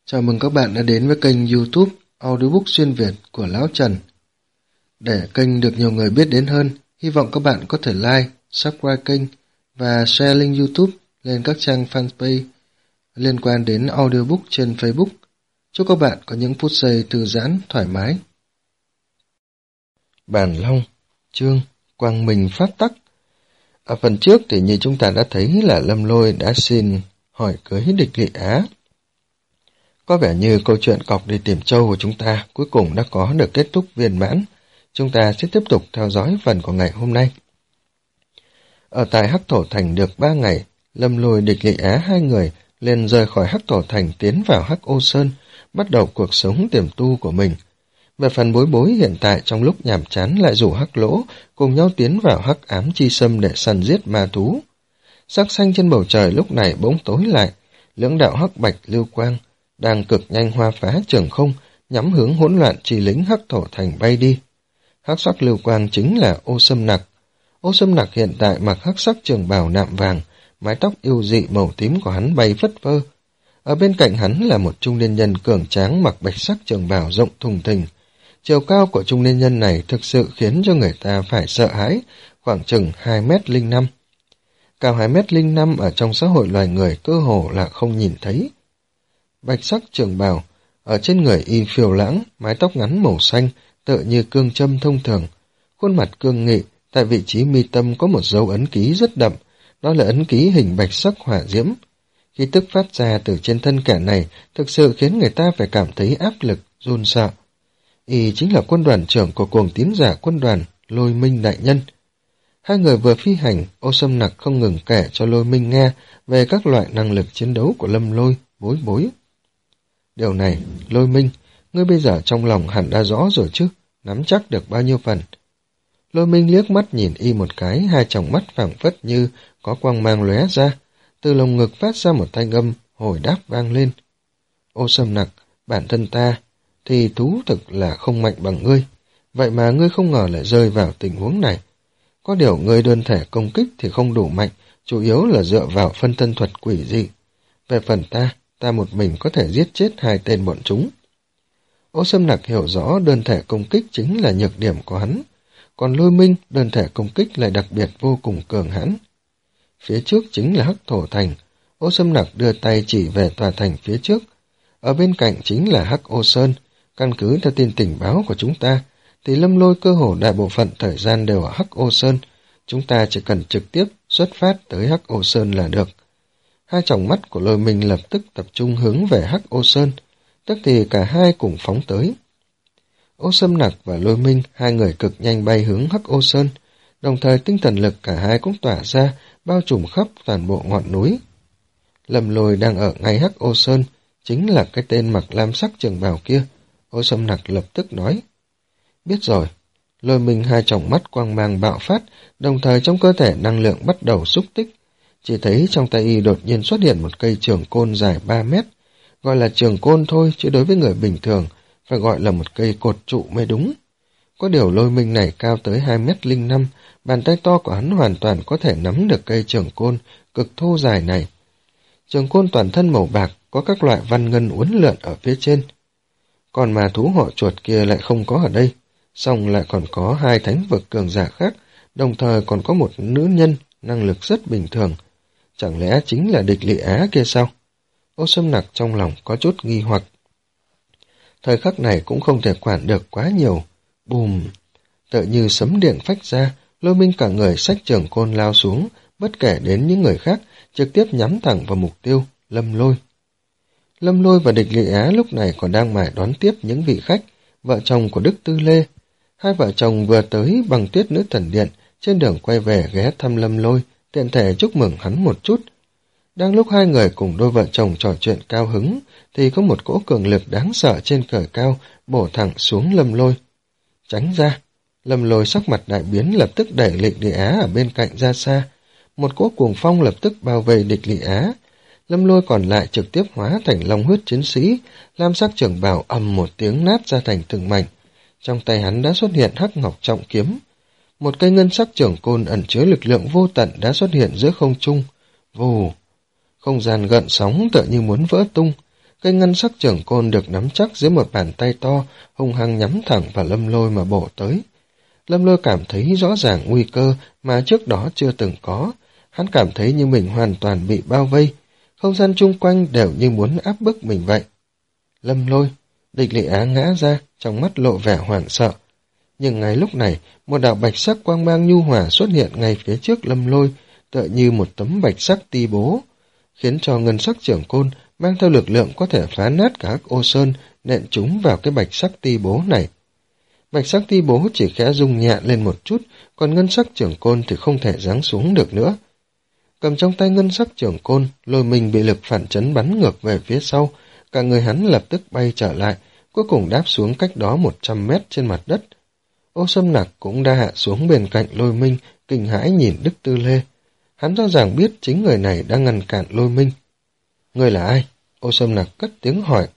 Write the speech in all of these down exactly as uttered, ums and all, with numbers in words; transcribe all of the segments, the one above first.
Chào mừng các bạn đã đến với kênh YouTube Audiobook xuyên Việt của Lão Trần. Để kênh được nhiều người biết đến hơn, hy vọng các bạn có thể like, subscribe kênh và share link YouTube lên các trang fanpage liên quan đến audiobook trên Facebook. Chúc các bạn có những phút giây thư giãn, thoải mái. Bàn Long, chương Quang Minh phát tắc. Ở phần trước thì như chúng ta đã thấy là Lâm Lôi đã xin hỏi cưới Địch Lị Á. Có vẻ như câu chuyện cọc đi tìm trâu của chúng ta cuối cùng đã có được kết thúc viên mãn. Chúng ta sẽ tiếp tục theo dõi phần của ngày hôm nay. Ở tại Hắc Thổ Thành được ba ngày, Lâm Lôi, Địch Lị Á hai người liền rời khỏi Hắc Thổ Thành tiến vào Hắc Ô Sơn, bắt đầu cuộc sống tiềm tu của mình. Về phần Bối Bối hiện tại trong lúc nhàm chán lại rủ Hắc Lỗ cùng nhau tiến vào Hắc Ám Chi Sâm để săn giết ma thú. Sắc xanh trên bầu trời lúc này bỗng tối lại, lưỡng đạo hắc bạch lưu quang đang cực nhanh hoa phá trường không, nhắm hướng hỗn loạn chi lính Hắc Thổ Thành bay đi. Hắc sắc lưu quang chính là Ô Sâm Nặc. Ô Sâm Nặc hiện tại mặc hắc sắc trường bào nạm vàng, mái tóc yêu dị màu tím của hắn bay phất phơ. Ở bên cạnh hắn là một trung niên nhân cường tráng mặc bạch sắc trường bào rộng thùng thình. Chiều cao của trung niên nhân này thực sự khiến cho người ta phải sợ hãi, khoảng chừng hai mét linh năm. Cao hai mét linh năm ở trong xã hội loài người cơ hồ là không nhìn thấy. Bạch sắc trường bào, ở trên người y phiêu lãng, mái tóc ngắn màu xanh, tựa như cương châm thông thường. Khuôn mặt cương nghị, tại vị trí mi tâm có một dấu ấn ký rất đậm, đó là ấn ký hình bạch sắc hỏa diễm. Khí tức phát ra từ trên thân kẻ này thực sự khiến người ta phải cảm thấy áp lực, run sợ. Y chính là quân đoàn trưởng của cuồng tín giả quân đoàn, Lôi Minh đại nhân. Hai người vừa phi hành, Ô Sâm Nặc không ngừng kể cho Lôi Minh nghe về các loại năng lực chiến đấu của Lâm Lôi, Bối Bối. Điều này, Lôi Minh, ngươi bây giờ trong lòng hẳn đã rõ rồi chứ, nắm chắc được bao nhiêu phần. Lôi Minh liếc mắt nhìn y một cái, hai tròng mắt phảng phất như có quang mang lóe ra, từ lồng ngực phát ra một thanh âm hồi đáp vang lên. Ô Sâm Nặc, bản thân ta thì thú thực là không mạnh bằng ngươi, vậy mà ngươi không ngờ lại rơi vào tình huống này. Có điều ngươi đơn thể công kích thì không đủ mạnh, chủ yếu là dựa vào phân thân thuật quỷ dị. Về phần ta, ta một mình có thể giết chết hai tên bọn chúng. Ô Sâm Nặc hiểu rõ đơn thể công kích chính là nhược điểm của hắn, còn Lôi Minh đơn thể công kích lại đặc biệt vô cùng cường hãn. Phía trước chính là Hắc Thổ Thành, Ô Sâm Nặc đưa tay chỉ về tòa thành phía trước. Ở bên cạnh chính là Hắc Ô Sơn, căn cứ theo tin tình báo của chúng ta, thì Lâm Lôi cơ hồ đại bộ phận thời gian đều ở Hắc Ô Sơn, chúng ta chỉ cần trực tiếp xuất phát tới Hắc Ô Sơn là được. Hai tròng mắt của Lôi Minh lập tức tập trung hướng về Hắc Ô Sơn, tức thì cả hai cùng phóng tới. Ô Sâm Nặc và Lôi Minh, hai người cực nhanh bay hướng Hắc Ô Sơn, đồng thời tinh thần lực cả hai cũng tỏa ra, bao trùm khắp toàn bộ ngọn núi. Lâm Lôi đang ở ngay Hắc Ô Sơn, chính là cái tên mặc lam sắc trường bào kia. Ô Sâm Nặc lập tức nói. Biết rồi. Lôi Minh hai tròng mắt quang mang bạo phát, đồng thời trong cơ thể năng lượng bắt đầu xúc tích. Chỉ thấy trong tay y đột nhiên xuất hiện một cây trường côn dài ba mét. Gọi là trường côn thôi, chứ đối với người bình thường, phải gọi là một cây cột trụ mới đúng. Có điều Lôi Minh này cao tới hai mét linh năm, bàn tay to của hắn hoàn toàn có thể nắm được cây trường côn cực thô dài này. Trường côn toàn thân màu bạc, có các loại văn ngân uốn lượn ở phía trên. Còn mà thú họ chuột kia lại không có ở đây, song lại còn có hai thánh vực cường giả khác, đồng thời còn có một nữ nhân năng lực rất bình thường. Chẳng lẽ chính là Địch Lị Á kia sao? Ô Sâm Nặc trong lòng có chút nghi hoặc. Thời khắc này cũng không thể quản được quá nhiều. Bùm! Tựa như sấm điện phách ra, Lôi Minh cả người xách trường côn lao xuống, bất kể đến những người khác, trực tiếp nhắm thẳng vào mục tiêu, Lâm Lôi. Lâm Lôi và Địch Lị Á lúc này còn đang mải đón tiếp những vị khách, vợ chồng của Đức Tư Lê. Hai vợ chồng vừa tới bằng Tuyết Nữ Thần Điện, trên đường quay về ghé thăm Lâm Lôi, tiện thể chúc mừng hắn một chút. Đang lúc hai người cùng đôi vợ chồng trò chuyện cao hứng, thì có một cỗ cường lực đáng sợ trên trời cao bổ thẳng xuống Lâm Lôi. Tránh ra! Lâm Lôi sắc mặt đại biến lập tức đẩy Địch Lị Á ở bên cạnh ra xa. Một cỗ cuồng phong lập tức bao vây Địch Lị Á. Lâm Lôi còn lại trực tiếp hóa thành long huyết chiến sĩ, lam sắc trường bào ầm một tiếng nát ra thành từng mảnh. Trong tay hắn đã xuất hiện hắc ngọc trọng kiếm. Một cây ngân sắc trường côn ẩn chứa lực lượng vô tận đã xuất hiện giữa không trung. Vù! Không gian gợn sóng tựa như muốn vỡ tung. Cây ngân sắc chưởng côn được nắm chắc dưới một bàn tay to, hung hăng nhắm thẳng vào Lâm Lôi mà bổ tới. Lâm Lôi cảm thấy rõ ràng nguy cơ mà trước đó chưa từng có. Hắn cảm thấy như mình hoàn toàn bị bao vây, không gian chung quanh đều như muốn áp bức mình vậy. Lâm Lôi, Địch Lị Á ngã ra, trong mắt lộ vẻ hoảng sợ. Nhưng ngay lúc này, một đạo bạch sắc quang mang nhu hòa xuất hiện ngay phía trước Lâm Lôi, tựa như một tấm bạch sắc ti bố, khiến cho ngân sắc chưởng côn mang theo lực lượng có thể phá nát cả Hắc Ô Sơn, nện chúng vào cái bạch sắc ti bố này. Bạch sắc ti bố chỉ khẽ rung nhẹ lên một chút, còn ngân sắc chưởng côn thì không thể giáng xuống được nữa. Cầm trong tay ngân sắc chưởng côn, Lôi Minh bị lực phản chấn bắn ngược về phía sau, cả người hắn lập tức bay trở lại, cuối cùng đáp xuống cách đó một trăm mét trên mặt đất. Ô Sâm Nặc cũng đã hạ xuống bên cạnh Lôi Minh, kinh hãi nhìn Đức Tư Lê. Hắn rõ ràng biết chính người này đang ngăn cản Lôi Minh. Ngươi là ai? Ô Sâm Nặc cất tiếng hỏi.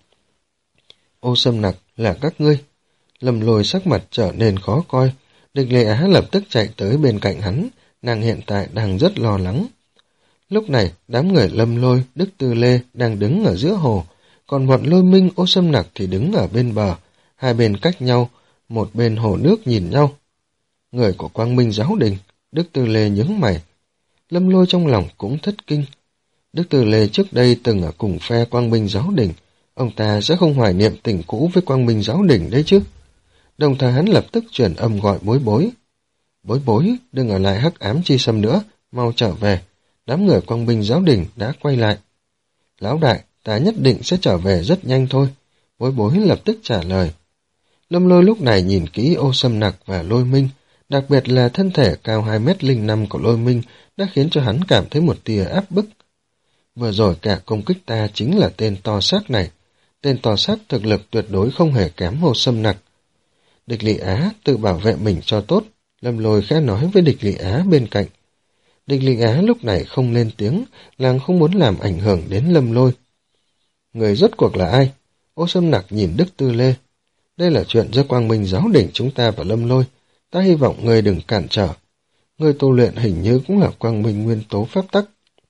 Ô Sâm Nặc, là các ngươi. Lâm Lôi sắc mặt trở nên khó coi. Địch Lệ Á lập tức chạy tới bên cạnh hắn, nàng hiện tại đang rất lo lắng. Lúc này, đám người Lâm Lôi, Đức Tư Lê đang đứng ở giữa hồ, còn bọn Lôi Minh, Ô Sâm Nặc thì đứng ở bên bờ, hai bên cách nhau, một bên hồ nước nhìn nhau. Người của Quang Minh Giáo Đình, Đức Tư Lê nhướng mày. Lâm Lôi trong lòng cũng thất kinh. Đức Tư Lê trước đây từng ở cùng phe Quang Minh Giáo Đình, ông ta sẽ không hoài niệm tình cũ với Quang Minh Giáo Đình đấy chứ. Đồng thời hắn lập tức truyền âm gọi Bối Bối. Bối Bối, đừng ở lại Hắc Ám Chi Sâm nữa, mau trở về. Đám người Quang Minh Giáo Đình đã quay lại. Lão đại, ta nhất định sẽ trở về rất nhanh thôi. Bối Bối lập tức trả lời. Lâm Lôi lúc này nhìn kỹ Ô Sâm Nặc và Lôi Minh, đặc biệt là thân thể cao hai mét linh năm của Lôi Minh đã khiến cho hắn cảm thấy một tia áp bức. Vừa rồi cả công kích ta chính là tên to xác này. Tên to xác thực lực tuyệt đối không hề kém Ô Sâm Nặc. Địch Lị Á tự bảo vệ mình cho tốt, Lâm Lôi khẽ nói với Địch Lị Á bên cạnh. Địch Lị Á lúc này không lên tiếng, nàng không muốn làm ảnh hưởng đến Lâm Lôi. Người rốt cuộc là ai? Ô Sâm Nặc nhìn Đức Tư Lê. Đây là chuyện giữa Quang Minh Giáo Đình chúng ta và Lâm Lôi, ta hy vọng người đừng cản trở. Người tu luyện hình như cũng là Quang Minh nguyên tố pháp tắc.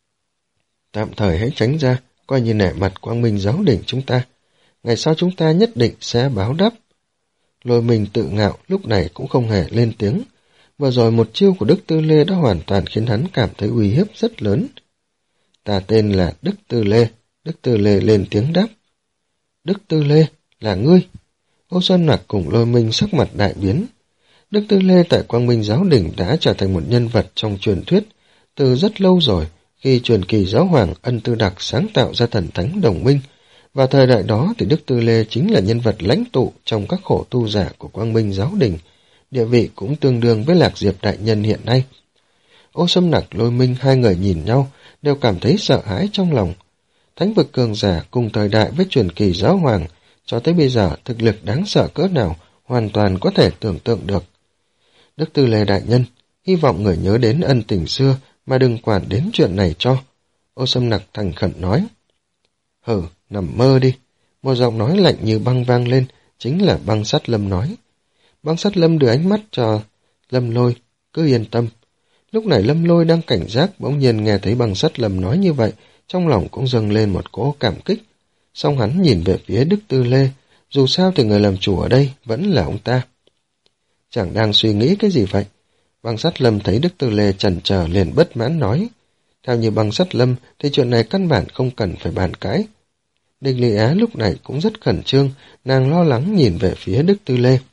Tạm thời hãy tránh ra, coi như nể mặt Quang Minh Giáo Đình chúng ta. Ngày sau chúng ta nhất định sẽ báo đáp. Lôi Minh tự ngạo lúc này cũng không hề lên tiếng. Vừa rồi một chiêu của Đức Tư Lê đã hoàn toàn khiến hắn cảm thấy uy hiếp rất lớn. Ta tên là Đức Tư Lê. Đức Tư Lê lên tiếng đáp. Đức Tư Lê, là ngươi. Ô Sơn Nặc cùng Lôi Minh sắc mặt đại biến. Đức Tư Lê tại Quang Minh Giáo Đình đã trở thành một nhân vật trong truyền thuyết từ rất lâu rồi, khi truyền kỳ giáo hoàng Ân Tư Đặc sáng tạo ra thần thánh đồng minh. Vào thời đại đó thì Đức Tư Lê chính là nhân vật lãnh tụ trong các khổ tu giả của Quang Minh Giáo Đình, địa vị cũng tương đương với Lạc Diệp đại nhân hiện nay. Ô Sâm Nặc, Lôi Minh hai người nhìn nhau, đều cảm thấy sợ hãi trong lòng. Thánh vực cường giả cùng thời đại với truyền kỳ giáo hoàng, cho tới bây giờ thực lực đáng sợ cỡ nào hoàn toàn có thể tưởng tượng được. Đức Tư Lê đại nhân, hy vọng người nhớ đến ân tình xưa mà đừng quản đến chuyện này cho. Ô Sâm Nặc thành khẩn nói. Hừ, nằm mơ đi. Một giọng nói lạnh như băng vang lên, chính là Băng Sắt Lâm nói. Băng Sắt Lâm đưa ánh mắt cho Lâm Lôi, cứ yên tâm. Lúc này Lâm Lôi đang cảnh giác, bỗng nhiên nghe thấy Băng Sắt Lâm nói như vậy, trong lòng cũng dâng lên một cỗ cảm kích. Xong hắn nhìn về phía Đức Tư Lê, dù sao thì người làm chủ ở đây vẫn là ông ta. Chẳng đang suy nghĩ cái gì vậy? Băng Sắt Lâm thấy Đức Tư Lê chần chờ liền bất mãn nói. Theo như Băng Sắt Lâm thì chuyện này căn bản không cần phải bàn cãi. Địch Lị Á lúc này cũng rất khẩn trương, nàng lo lắng nhìn về phía Đức Tư Lê.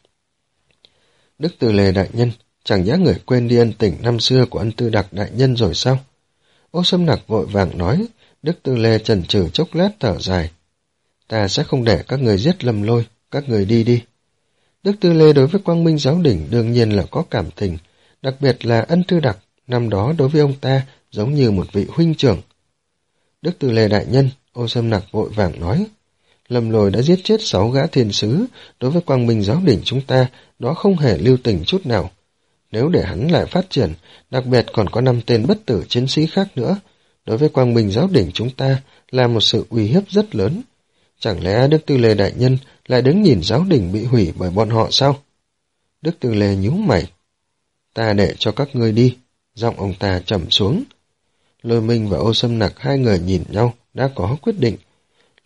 Đức Tư Lê đại nhân, chẳng nhẽ người quên đi ân tình năm xưa của Ân Tư Đặc đại nhân rồi sao? Ô Sâm Nặc vội vàng nói. Đức Tư Lê chần chừ chốc lát thở dài. Ta sẽ không để các người giết Lâm Lôi, các người đi đi. Đức Tư Lê đối với Quang Minh Giáo Đình đương nhiên là có cảm tình, đặc biệt là Ân Tư Đặc, năm đó đối với ông ta giống như một vị huynh trưởng. Đức Tư Lê đại nhân, Ô Sâm Nặc vội vàng nói, Lâm Lôi đã giết chết sáu gã thiên sứ, đối với Quang Minh Giáo Đình chúng ta, đó không hề lưu tình chút nào. Nếu để hắn lại phát triển, đặc biệt còn có năm tên bất tử chiến sĩ khác nữa, đối với Quang Minh Giáo Đình chúng ta là một sự uy hiếp rất lớn. Chẳng lẽ Đức Tư Lê đại nhân lại đứng nhìn giáo đình bị hủy bởi bọn họ sao? Đức Tư Lê nhíu mày. Ta để cho các ngươi đi. Giọng ông ta trầm xuống. Lôi Minh và Ô Sâm Nặc hai người nhìn nhau, đã có quyết định.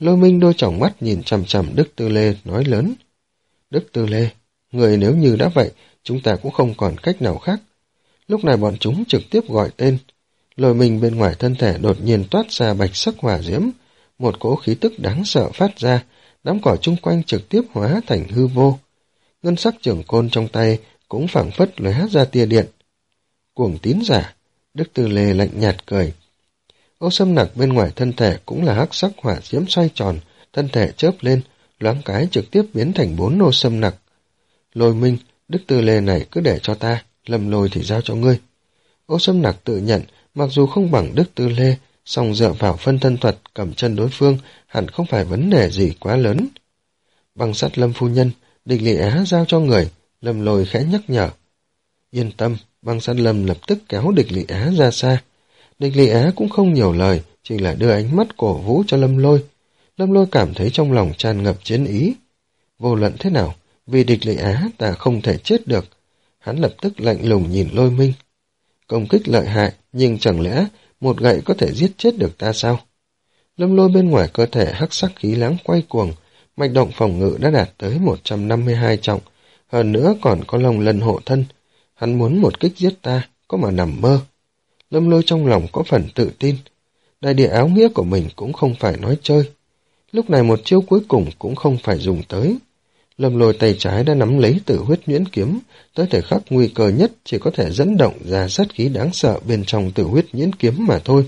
Lôi Minh đôi tròng mắt nhìn chằm chằm Đức Tư Lê nói lớn. Đức Tư Lê, người nếu như đã vậy, chúng ta cũng không còn cách nào khác. Lúc này bọn chúng trực tiếp gọi tên. Lôi Minh bên ngoài thân thể đột nhiên toát ra bạch sắc hỏa diễm, một cỗ khí tức đáng sợ phát ra, đám cỏ chung quanh trực tiếp hóa thành hư vô. Ngân sắc trường côn trong tay cũng phảng phất lóe ra tia điện. Cuồng tín giả, Đức Tư Lê lạnh nhạt cười. Ô Sâm Nặc bên ngoài thân thể cũng là hắc sắc hỏa diễm xoay tròn, thân thể chớp lên, loáng cái trực tiếp biến thành bốn ô Sâm Nặc. Lôi Minh, Đức Tư Lê này cứ để cho ta, Lâm Lôi thì giao cho ngươi. Ô Sâm Nặc tự nhận, mặc dù không bằng Đức Tư Lê, song dựa vào phân thân thuật cầm chân đối phương hẳn không phải vấn đề gì quá lớn. Băng sắt Lâm phu nhân, Địch Lị Á giao cho người, Lâm Lôi khẽ nhắc nhở. Yên tâm, băng sắt Lâm lập tức kéo Địch Lị Á ra xa. Địch Lị Á cũng không nhiều lời, chỉ là đưa ánh mắt cổ vũ cho Lâm Lôi. Lâm Lôi cảm thấy trong lòng tràn ngập chiến ý. Vô luận thế nào, vì Địch Lị Á ta không thể chết được. Hắn lập tức lạnh lùng nhìn Lôi Minh. Công kích lợi hại, nhưng chẳng lẽ một gậy có thể giết chết được ta sao? Lâm Lôi bên ngoài cơ thể hắc sắc khí lãng quay cuồng, mạch động phòng ngự đã đạt tới một trăm năm mươi hai trọng, hơn nữa còn có Long Lân hộ thân. Hắn muốn một kích giết ta, có mà nằm mơ. Lâm Lôi trong lòng có phần tự tin. Đại địa áo nghĩa của mình cũng không phải nói chơi. Lúc này một chiêu cuối cùng cũng không phải dùng tới. Lâm Lôi tay trái đã nắm lấy Tử Huyết Nhuyễn kiếm, tới thời khắc nguy cơ nhất chỉ có thể dẫn động ra sát khí đáng sợ bên trong Tử Huyết Nhuyễn kiếm mà thôi.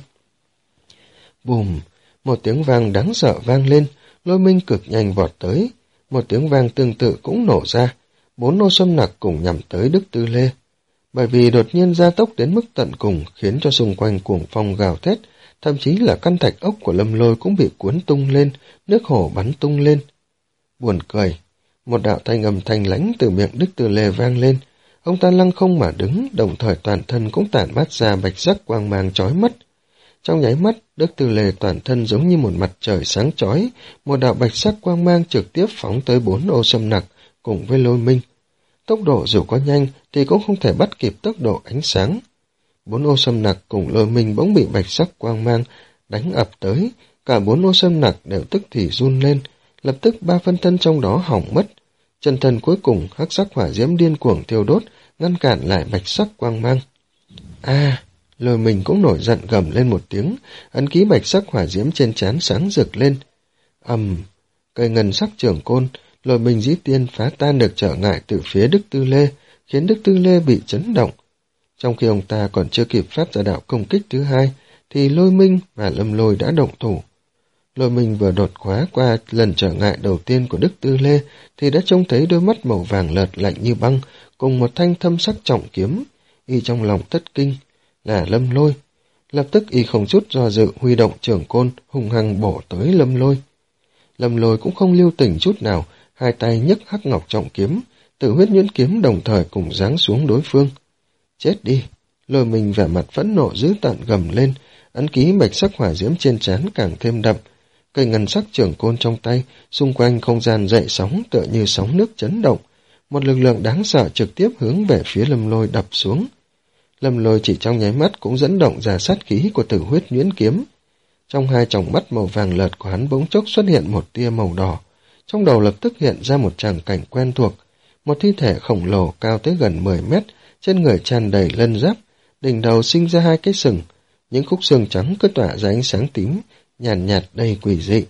Bùm! Một tiếng vang đáng sợ vang lên, Lôi Minh cực nhanh vọt tới. Một tiếng vang tương tự cũng nổ ra, bốn ô Sâm Nặc cùng nhằm tới Đức Tư Lê. Bởi vì đột nhiên gia tốc đến mức tận cùng khiến cho xung quanh cuồng phong gào thét, thậm chí là căn thạch ốc của Lâm Lôi cũng bị cuốn tung lên, nước hồ bắn tung lên. Buồn cười, một đạo thanh âm thanh lãnh từ miệng Đức Tư Lê vang lên, ông ta lăng không mà đứng, đồng thời toàn thân cũng tản mát ra bạch sắc quang mang chói mắt. Trong nháy mắt, Đức Tư Lê toàn thân giống như một mặt trời sáng chói, một đạo bạch sắc quang mang trực tiếp phóng tới bốn ô Sâm Nặc cùng với Lôi Minh. Tốc độ dù có nhanh thì cũng không thể bắt kịp tốc độ ánh sáng. Bốn ô Sâm Nặc cùng Lôi Minh bỗng bị bạch sắc quang mang đánh ập tới, cả bốn ô Sâm Nặc đều tức thì run lên, lập tức ba phân thân trong đó hỏng mất. Chân thân cuối cùng hắc sắc hỏa diễm điên cuồng thiêu đốt, ngăn cản lại bạch sắc quang mang. A, à, Lôi Minh cũng nổi giận gầm lên một tiếng, ấn ký bạch sắc hỏa diễm trên trán sáng rực lên. Ầm, um, cây ngân sắc trường côn, Lôi Minh dĩ tiên phá tan được trở ngại từ phía Đức Tư Lê, khiến Đức Tư Lê bị chấn động. Trong khi ông ta còn chưa kịp phát ra đạo công kích thứ hai, thì Lôi Minh và Lâm Lôi đã động thủ. Lôi Minh vừa đột khóa qua lần trở ngại đầu tiên của Đức Tư Lê, thì đã trông thấy đôi mắt màu vàng lợt lạnh như băng, cùng một thanh thâm sắc trọng kiếm. Y trong lòng thất kinh, là Lâm Lôi. Lập tức y không chút do dự huy động trường côn, hung hăng bổ tới Lâm Lôi. Lâm Lôi cũng không lưu tình chút nào, hai tay nhấc hắc ngọc trọng kiếm, Tử Huyết Nhuyễn kiếm đồng thời cùng giáng xuống đối phương. Chết đi! Lôi Minh vẻ mặt phẫn nộ dữ tợn gầm lên, ấn ký bạch sắc hỏa diễm trên trán càng thêm đậm. Cây ngân sắc trường côn trong tay, xung quanh không gian dậy sóng tựa như sóng nước chấn động. Một lực lượng đáng sợ trực tiếp hướng về phía Lâm Lôi đập xuống. Lâm Lôi chỉ trong nháy mắt cũng dẫn động ra sát khí của Tử Huyết Nhuyễn kiếm. Trong hai tròng mắt màu vàng lợt của hắn bỗng chốc xuất hiện một tia màu đỏ. Trong đầu lập tức hiện ra một tràng cảnh quen thuộc. Một thi thể khổng lồ cao tới gần mười mét, trên người tràn đầy lân giáp, đỉnh đầu sinh ra hai cái sừng. Những khúc xương trắng cứ tỏa ra ánh sáng tím, nhàn nhạt, nhạt đầy quỷ dị.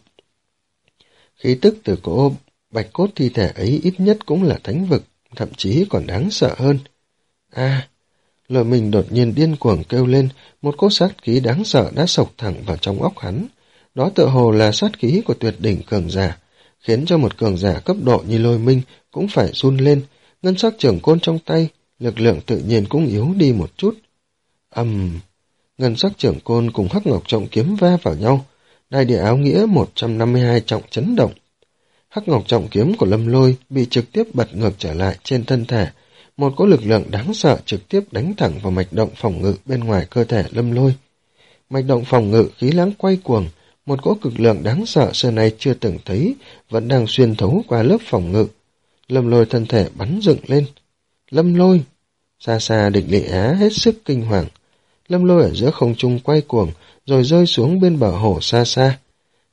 Khí tức từ cỗ bạch cốt thi thể ấy ít nhất cũng là thánh vực, thậm chí còn đáng sợ hơn. A, à, Lôi Minh đột nhiên điên cuồng kêu lên, một cỗ sát khí đáng sợ đã sộc thẳng vào trong óc hắn. Đó tựa hồ là sát khí của tuyệt đỉnh cường giả, khiến cho một cường giả cấp độ như Lôi Minh cũng phải run lên. Ngân sắc trường côn trong tay, lực lượng tự nhiên cũng yếu đi một chút. Ầm, um, ngân sắc trường côn cùng hắc ngọc trọng kiếm va vào nhau, đại địa áo nghĩa một trăm năm mươi hai trọng chấn động. Hắc ngọc trọng kiếm của Lâm Lôi bị trực tiếp bật ngược trở lại trên thân thể, một cỗ lực lượng đáng sợ trực tiếp đánh thẳng vào mạch động phòng ngự bên ngoài cơ thể Lâm Lôi. Mạch động phòng ngự khí lãng quay cuồng, một cỗ cực lượng đáng sợ xưa nay chưa từng thấy, vẫn đang xuyên thấu qua lớp phòng ngự. Lâm Lôi thân thể bắn dựng lên. Lâm Lôi! Xa xa Địch Lị Á hết sức kinh hoàng. Lâm Lôi ở giữa không trung quay cuồng, rồi rơi xuống bên bờ hồ xa xa.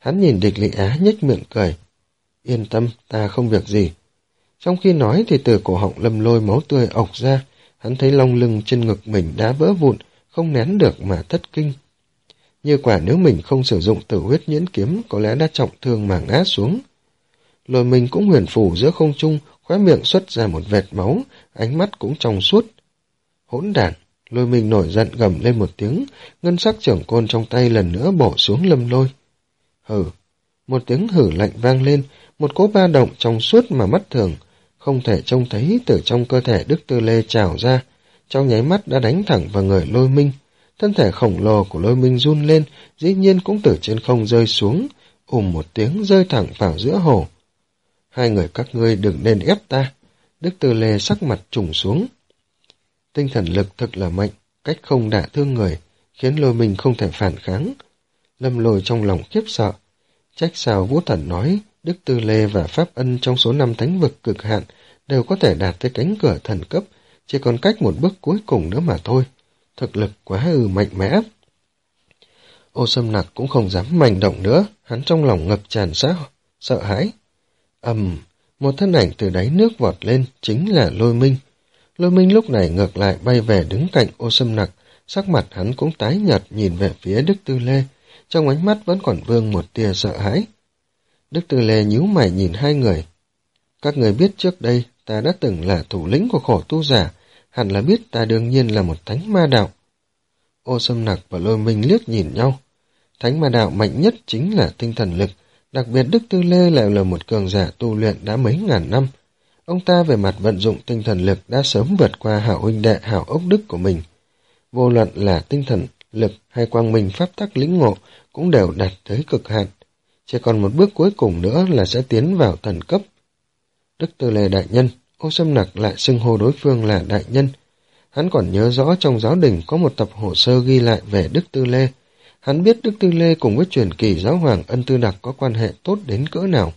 Hắn nhìn Địch Lị Á nhếch miệng cười. Yên tâm, ta không việc gì. Trong khi nói thì từ cổ họng Lâm Lôi máu tươi ộc ra, hắn thấy lông lưng trên ngực mình đã vỡ vụn, không nén được mà thất kinh. Như quả nếu mình không sử dụng tử huyết nhuyễn kiếm, có lẽ đã trọng thương mà ngã xuống. Lôi Minh cũng huyền phù giữa không trung, khóe miệng xuất ra một vệt máu, ánh mắt cũng trong suốt. Hỗn đản! Lôi Minh nổi giận gầm lên một tiếng, ngân sắc trưởng côn trong tay lần nữa bổ xuống Lâm Lôi. Hừ! Một tiếng hử lạnh vang lên, một cỗ ba động trong suốt mà mắt thường, không thể trông thấy từ trong cơ thể Đức Tư Lê trào ra, trong nháy mắt đã đánh thẳng vào người Lôi Minh. Thân thể khổng lồ của Lôi Minh run lên, dĩ nhiên cũng từ trên không rơi xuống, ùm một tiếng rơi thẳng vào giữa hồ. Hai người các ngươi đừng nên ép ta. Đức Tư Lê sắc mặt trùng xuống. Tinh thần lực thực là mạnh, cách không đả thương người, khiến Lôi Minh không thể phản kháng. Lâm Lôi trong lòng khiếp sợ. Trách sao Vũ Thần nói, Đức Tư Lê và Pháp Ân trong số năm thánh vực cực hạn đều có thể đạt tới cánh cửa thần cấp, chỉ còn cách một bước cuối cùng nữa mà thôi. Thực lực quá ư mạnh mẽ. Ô Sâm Nặc cũng không dám manh động nữa, hắn trong lòng ngập tràn xã sợ hãi. Ầm, một thân ảnh từ đáy nước vọt lên, chính là Lôi Minh. Lôi Minh lúc này ngược lại bay về đứng cạnh Ô Sâm Nặc, sắc mặt hắn cũng tái nhợt nhìn về phía Đức Tư Lê, trong ánh mắt vẫn còn vương một tia sợ hãi. Đức Tư Lê nhíu mày nhìn hai người. Các người biết trước đây ta đã từng là thủ lĩnh của khổ tu giả, hẳn là biết ta đương nhiên là một thánh ma đạo. Ô Sâm Nặc và Lôi Minh liếc nhìn nhau. Thánh ma đạo mạnh nhất chính là tinh thần lực, đặc biệt Đức Tư Lê lại là một cường giả tu luyện đã mấy ngàn năm. Ông ta về mặt vận dụng tinh thần lực đã sớm vượt qua hảo huynh đệ hảo ốc đức của mình. Vô luận là tinh thần lực hay quang minh pháp tắc lĩnh ngộ cũng đều đạt tới cực hạn. Chỉ còn một bước cuối cùng nữa là sẽ tiến vào thần cấp. Đức Tư Lê đại nhân, Ô Sâm Nặc lại xưng hô đối phương là đại nhân. Hắn còn nhớ rõ trong giáo đình có một tập hồ sơ ghi lại về Đức Tư Lê. Hắn biết Đức Tư Lê cùng với truyền kỳ giáo hoàng Ân Tư Đặc có quan hệ tốt đến cỡ nào.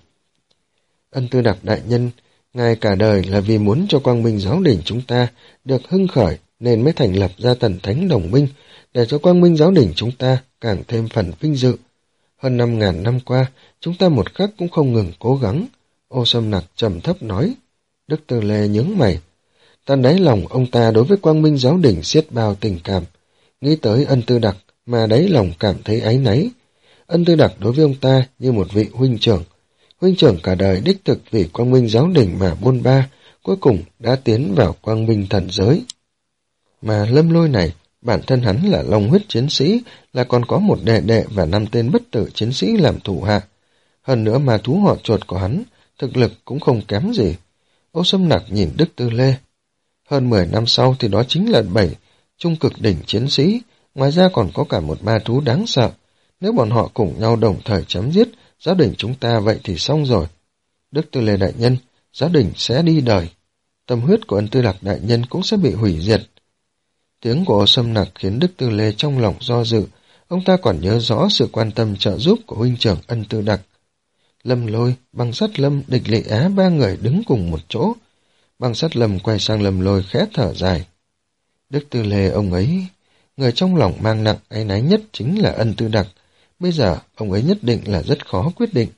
Ân Tư Đặc đại nhân, ngài cả đời là vì muốn cho quang minh giáo đình chúng ta được hưng khởi nên mới thành lập ra thần thánh đồng minh, để cho quang minh giáo đình chúng ta càng thêm phần vinh dự. Hơn năm ngàn năm qua, chúng ta một khắc cũng không ngừng cố gắng. Ô Sâm Nặc trầm thấp nói. Đức Tư Lê nhướng mày. Tan đáy lòng ông ta đối với quang minh giáo đình xiết bao tình cảm. Nghĩ tới Ân Tư Đặc mà đáy lòng cảm thấy áy náy. Ân Tư Đặc đối với ông ta như một vị huynh trưởng. Huynh trưởng cả đời đích thực vì quang minh giáo đình mà buôn ba, cuối cùng đã tiến vào quang minh thần giới. Mà Lâm Lôi này, bản thân hắn là long huyết chiến sĩ, là còn có một đệ đệ và năm tên bất tử chiến sĩ làm thủ hạ. Hơn nữa mà thú họ chuột của hắn, thực lực cũng không kém gì. Ô Sâm Nặc nhìn Đức Tư Lê. Hơn mười năm sau thì đó chính là bảy trung cực đỉnh chiến sĩ, ngoài ra còn có cả một ma thú đáng sợ. Nếu bọn họ cùng nhau đồng thời chấm giết giáo đình chúng ta vậy thì xong rồi. Đức Tư Lê đại nhân, giáo đình sẽ đi đời. Tâm huyết của Ân Tư Đặc đại nhân cũng sẽ bị hủy diệt. Tiếng của Ô Sâm Nặc khiến Đức Tư Lê trong lòng do dự. Ông ta còn nhớ rõ sự quan tâm trợ giúp của huynh trưởng Ân Tư Đặc. Lâm Lôi, Băng Sắt Lâm, Địch Lị Á ba người đứng cùng một chỗ. Băng Sắt Lâm quay sang Lâm Lôi khẽ thở dài. Đức Tư Lê ông ấy, người trong lòng mang nặng áy náy nhất chính là Ân Tư Đặc. Bây giờ ông ấy nhất định là rất khó quyết định.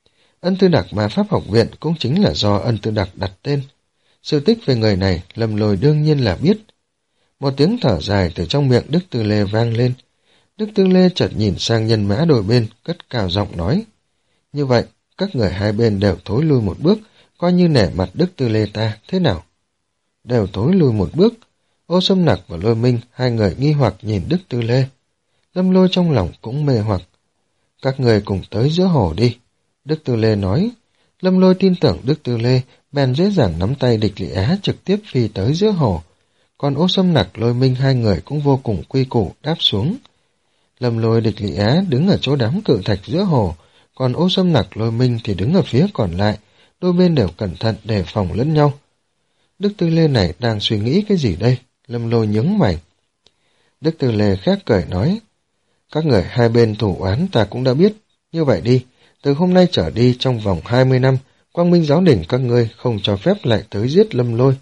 Ân Tư Đặc Ma Pháp Học Viện cũng chính là do Ân Tư Đặc đặt tên. Sự tích về người này Lâm Lôi đương nhiên là biết. Một tiếng thở dài từ trong miệng Đức Tư Lê vang lên. Đức Tư Lê chợt nhìn sang nhân mã đôi bên, cất cao giọng nói. Như vậy, các người hai bên đều thối lui một bước, coi như nể mặt Đức Tư Lê ta, thế nào? Đều thối lui một bước. Ô Sâm Nặc và Lôi Minh, hai người nghi hoặc nhìn Đức Tư Lê. Lâm Lôi trong lòng cũng mê hoặc. Các người cùng tới giữa hồ đi. Đức Tư Lê nói. Lâm Lôi tin tưởng Đức Tư Lê, bèn dễ dàng nắm tay Địch Lị Á trực tiếp phi tới giữa hồ. Còn Ô Sâm Nặc Lôi Minh hai người cũng vô cùng quy củ đáp xuống. Lâm Lôi Địch Lị Á đứng ở chỗ đám cự thạch giữa hồ, còn Ô Sâm Nặc Lôi Minh thì đứng ở phía còn lại, đôi bên đều cẩn thận đề phòng lẫn nhau. Đức Tư Lê này đang suy nghĩ cái gì đây? Lâm Lôi nhướng mày. Đức Tư Lê khét cười nói, các người hai bên thủ oán ta cũng đã biết, như vậy đi, từ hôm nay trở đi trong vòng hai mươi năm, quang minh giáo đình các ngươi không cho phép lại tới giết Lâm Lôi.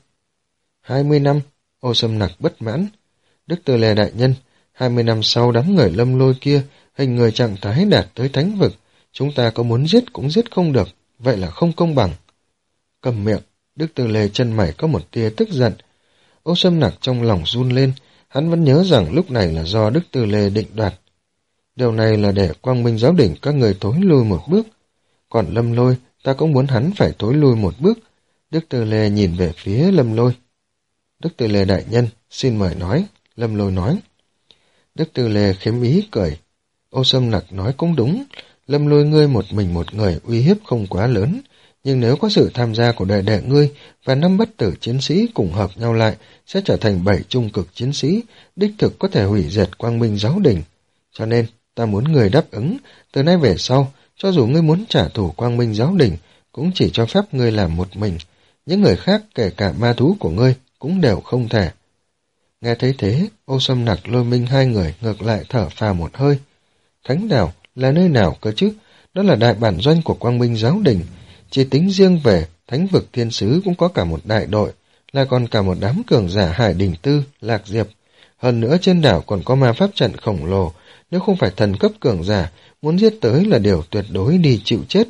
Hai mươi năm, Ô Sâm Nặc bất mãn. Đức Tư Lê đại nhân, hai mươi năm sau đám người Lâm Lôi kia, hình người trạng thái đạt tới thánh vực, chúng ta có muốn giết cũng giết không được, vậy là không công bằng. Cầm miệng, Đức Tư Lê chân mày có một tia tức giận. Ô Sâm Nặc trong lòng run lên, hắn vẫn nhớ rằng lúc này là do Đức Tư Lê định đoạt. Điều này là để Quang Minh Giáo Đình các người thối lui một bước. Còn Lâm Lôi, ta cũng muốn hắn phải thối lui một bước. Đức Tư Lê nhìn về phía Lâm Lôi. Đức Tư Lê đại nhân, xin mời nói. Lâm Lôi nói. Đức Tư Lê khiếm ý cười. Ô Sâm Nặc nói cũng đúng. Lâm Lôi ngươi một mình một người uy hiếp không quá lớn. Nhưng nếu có sự tham gia của đệ đệ ngươi và năm bất tử chiến sĩ cùng hợp nhau lại, sẽ trở thành bảy trung cực chiến sĩ, đích thực có thể hủy diệt Quang Minh Giáo Đình. Cho nên, ta muốn ngươi đáp ứng, từ nay về sau, cho dù ngươi muốn trả thù Quang Minh Giáo Đình, cũng chỉ cho phép ngươi làm một mình. Những người khác, kể cả ma thú của ngươi, cũng đều không thể. Nghe thấy thế, Ô Sâm Nặc Lôi Minh hai người ngược lại thở phào một hơi. Thánh đảo là nơi nào cơ chứ? Đó là đại bản doanh của Quang Minh Giáo Đình. Chỉ tính riêng về thánh vực thiên sứ cũng có cả một đại đội, là còn cả một đám cường giả Hải Đình Tư, Lạc Diệp. Hơn nữa trên đảo còn có ma pháp trận khổng lồ, nếu không phải thần cấp cường giả, muốn giết tới là điều tuyệt đối đi chịu chết.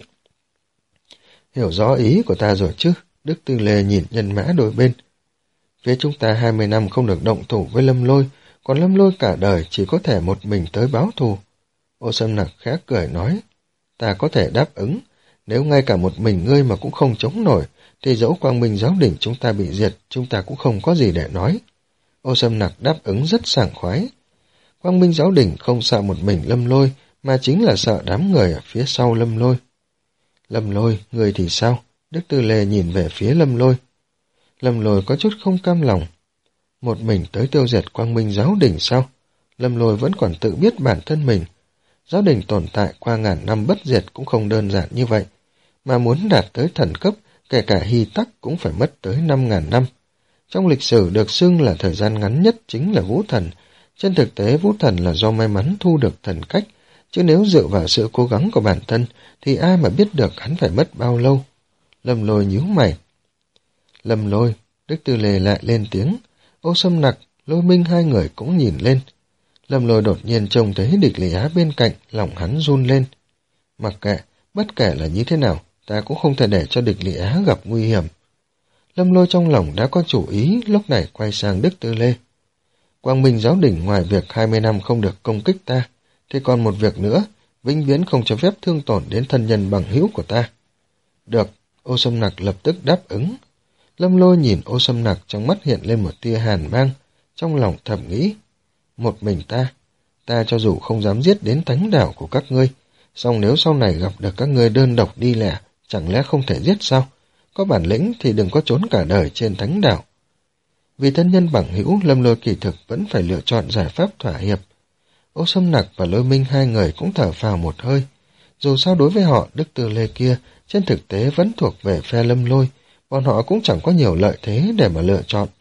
Hiểu rõ ý của ta rồi chứ? Đức Tư Lê nhìn nhân mã đôi bên. Phía chúng ta hai mươi năm không được động thủ với Lâm Lôi, còn Lâm Lôi cả đời chỉ có thể một mình tới báo thù. Ô Sâm Nặc khẽ cười nói, ta có thể đáp ứng, nếu ngay cả một mình ngươi mà cũng không chống nổi, thì dẫu Quang Minh Giáo Đình chúng ta bị diệt, chúng ta cũng không có gì để nói. Ô Sâm Nặc đáp ứng rất sảng khoái. Quang Minh Giáo Đình không sợ một mình Lâm Lôi, mà chính là sợ đám người ở phía sau Lâm Lôi. Lâm Lôi, người thì sao? Đức Tư Lê nhìn về phía Lâm Lôi. Lâm Lôi có chút không cam lòng. Một mình tới tiêu diệt Quang Minh Giáo Đình sao? Lâm Lôi vẫn còn tự biết bản thân mình. Giáo đình tồn tại qua ngàn năm bất diệt cũng không đơn giản như vậy, mà muốn đạt tới thần cấp, kể cả Hy Tắc cũng phải mất tới năm ngàn năm. Trong lịch sử được xưng là thời gian ngắn nhất chính là Vũ Thần. Trên thực tế Vũ Thần là do may mắn thu được thần cách, chứ nếu dựa vào sự cố gắng của bản thân thì ai mà biết được hắn phải mất bao lâu. Lâm Lôi nhíu mày. Lâm Lôi, Đức Tư Lê lại lên tiếng. Ô Sâm Nặc, Lôi Minh hai người cũng nhìn lên. Lâm Lôi đột nhiên trông thấy Địch Lị Á bên cạnh, lòng hắn run lên. Mặc kệ, bất kể là như thế nào, ta cũng không thể để cho Địch Lị Á gặp nguy hiểm. Lâm Lôi trong lòng đã có chủ ý, lúc này quay sang Đức Tư Lê. Quang Minh Giáo Đình ngoài việc hai mươi năm không được công kích ta, thì còn một việc nữa, vĩnh viễn không cho phép thương tổn đến thân nhân bằng hữu của ta. Được, Ô Sâm Nặc lập tức đáp ứng. Lâm Lôi nhìn Ô Sâm Nặc, trong mắt hiện lên một tia hàn mang, trong lòng thầm nghĩ. Một mình ta, ta cho dù không dám giết đến thánh đảo của các ngươi, song nếu sau này gặp được các ngươi đơn độc đi lẻ, chẳng lẽ không thể giết sao? Có bản lĩnh thì đừng có trốn cả đời trên thánh đảo. Vì thân nhân bằng hữu, Lâm Lôi kỳ thực vẫn phải lựa chọn giải pháp thỏa hiệp. Ô Sâm Nặc và Lôi Minh hai người cũng thở phào một hơi. Dù sao đối với họ, Đức Tư Lê kia trên thực tế vẫn thuộc về phe Lâm Lôi, bọn họ cũng chẳng có nhiều lợi thế để mà lựa chọn.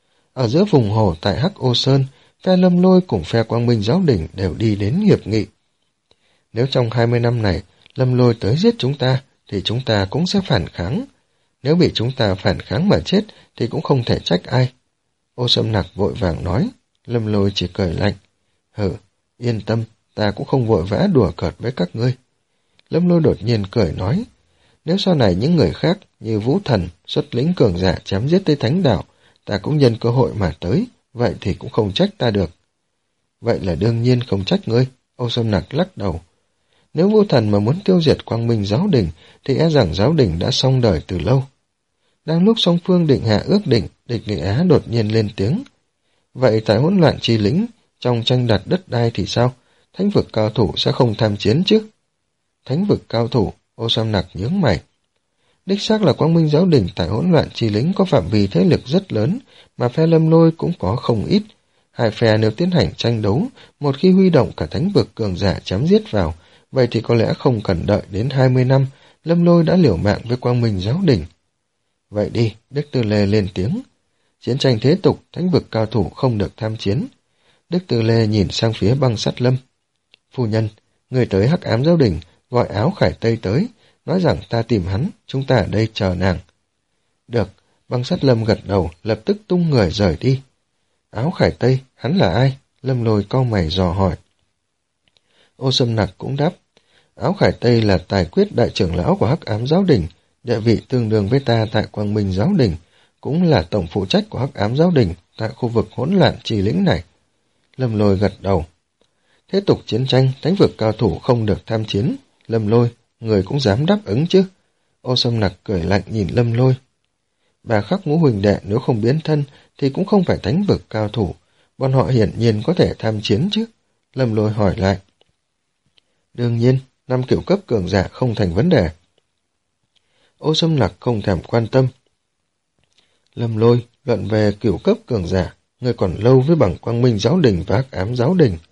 Ở giữa vùng hồ tại Hắc Ô Sơn, phe Lâm Lôi cùng phe Quang Minh Giáo Đình đều đi đến hiệp nghị. Nếu trong hai mươi năm này Lâm Lôi tới giết chúng ta, thì chúng ta cũng sẽ phản kháng. Nếu bị chúng ta phản kháng mà chết, thì cũng không thể trách ai. Ô Sâm Nặc vội vàng nói. Lâm Lôi chỉ cười lạnh. Hừ, yên tâm, ta cũng không vội vã đùa cợt với các ngươi. Lâm Lôi đột nhiên cười nói. Nếu sau này những người khác như Vũ Thần xuất lĩnh cường giả chém giết tới thánh đảo, ta cũng nhân cơ hội mà tới, vậy thì cũng không trách ta được. Vậy là đương nhiên không trách ngươi. Ô Sâm Nặc lắc đầu. Nếu Vũ Thần mà muốn tiêu diệt Quang Minh Giáo Đình, thì e rằng Giáo Đình đã xong đời từ lâu. Đang lúc song phương định hạ ước định, Địch Lị Á đột nhiên lên tiếng. Vậy tại hỗn loạn chi lĩnh, trong tranh đoạt đất đai thì sao? Thánh vực cao thủ sẽ không tham chiến chứ? Thánh vực cao thủ, Ô Sâm Nặc nhướng mày. Đích xác là Quang Minh Giáo Đình tại hỗn loạn chi lĩnh có phạm vi thế lực rất lớn, mà phe Lâm Lôi cũng có không ít. Hai phe nếu tiến hành tranh đấu, một khi huy động cả thánh vực cường giả chém giết vào, vậy thì có lẽ không cần đợi đến hai mươi năm, Lâm Lôi đã liều mạng với Quang Minh Giáo Đình. Vậy đi, Đức Tư Lê lên tiếng. Chiến tranh thế tục, thánh vực cao thủ không được tham chiến. Đức Tư Lê nhìn sang phía Băng Sắt Lâm. Phu nhân, người tới Hắc Ám Giáo Đình, gọi Áo Khải Tây tới, nói rằng ta tìm hắn, chúng ta ở đây chờ nàng. Được, Băng Sắt Lâm gật đầu, lập tức tung người rời đi. Áo Khải Tây, hắn là ai? Lâm Lôi cau mày dò hỏi. Ô Sâm Nặc cũng đáp. Áo Khải Tây là tài quyết đại trưởng lão của Hắc Ám Giáo Đình, địa vị tương đương với ta tại Quang Minh Giáo Đình, cũng là tổng phụ trách của Hắc Ám Giáo Đình tại khu vực hỗn loạn trì lĩnh này. Lâm Lôi gật đầu. Thế tục chiến tranh, thánh vực cao thủ không được tham chiến. Lâm Lôi, người cũng dám đáp ứng chứ? Ô Sâm Nặc cười lạnh nhìn Lâm Lôi. Bà Khắc Ngũ huynh đệ nếu không biến thân thì cũng không phải thánh vực cao thủ, bọn họ hiển nhiên có thể tham chiến chứ? Lâm Lôi hỏi lại. Đương nhiên, năm kiểu cấp cường giả không thành vấn đề. Ô Sâm Nặc không thèm quan tâm. Lâm Lôi, luận về kiểu cấp cường giả, người còn lâu với bằng Quang Minh Giáo Đình và Hắc Ám Giáo Đình.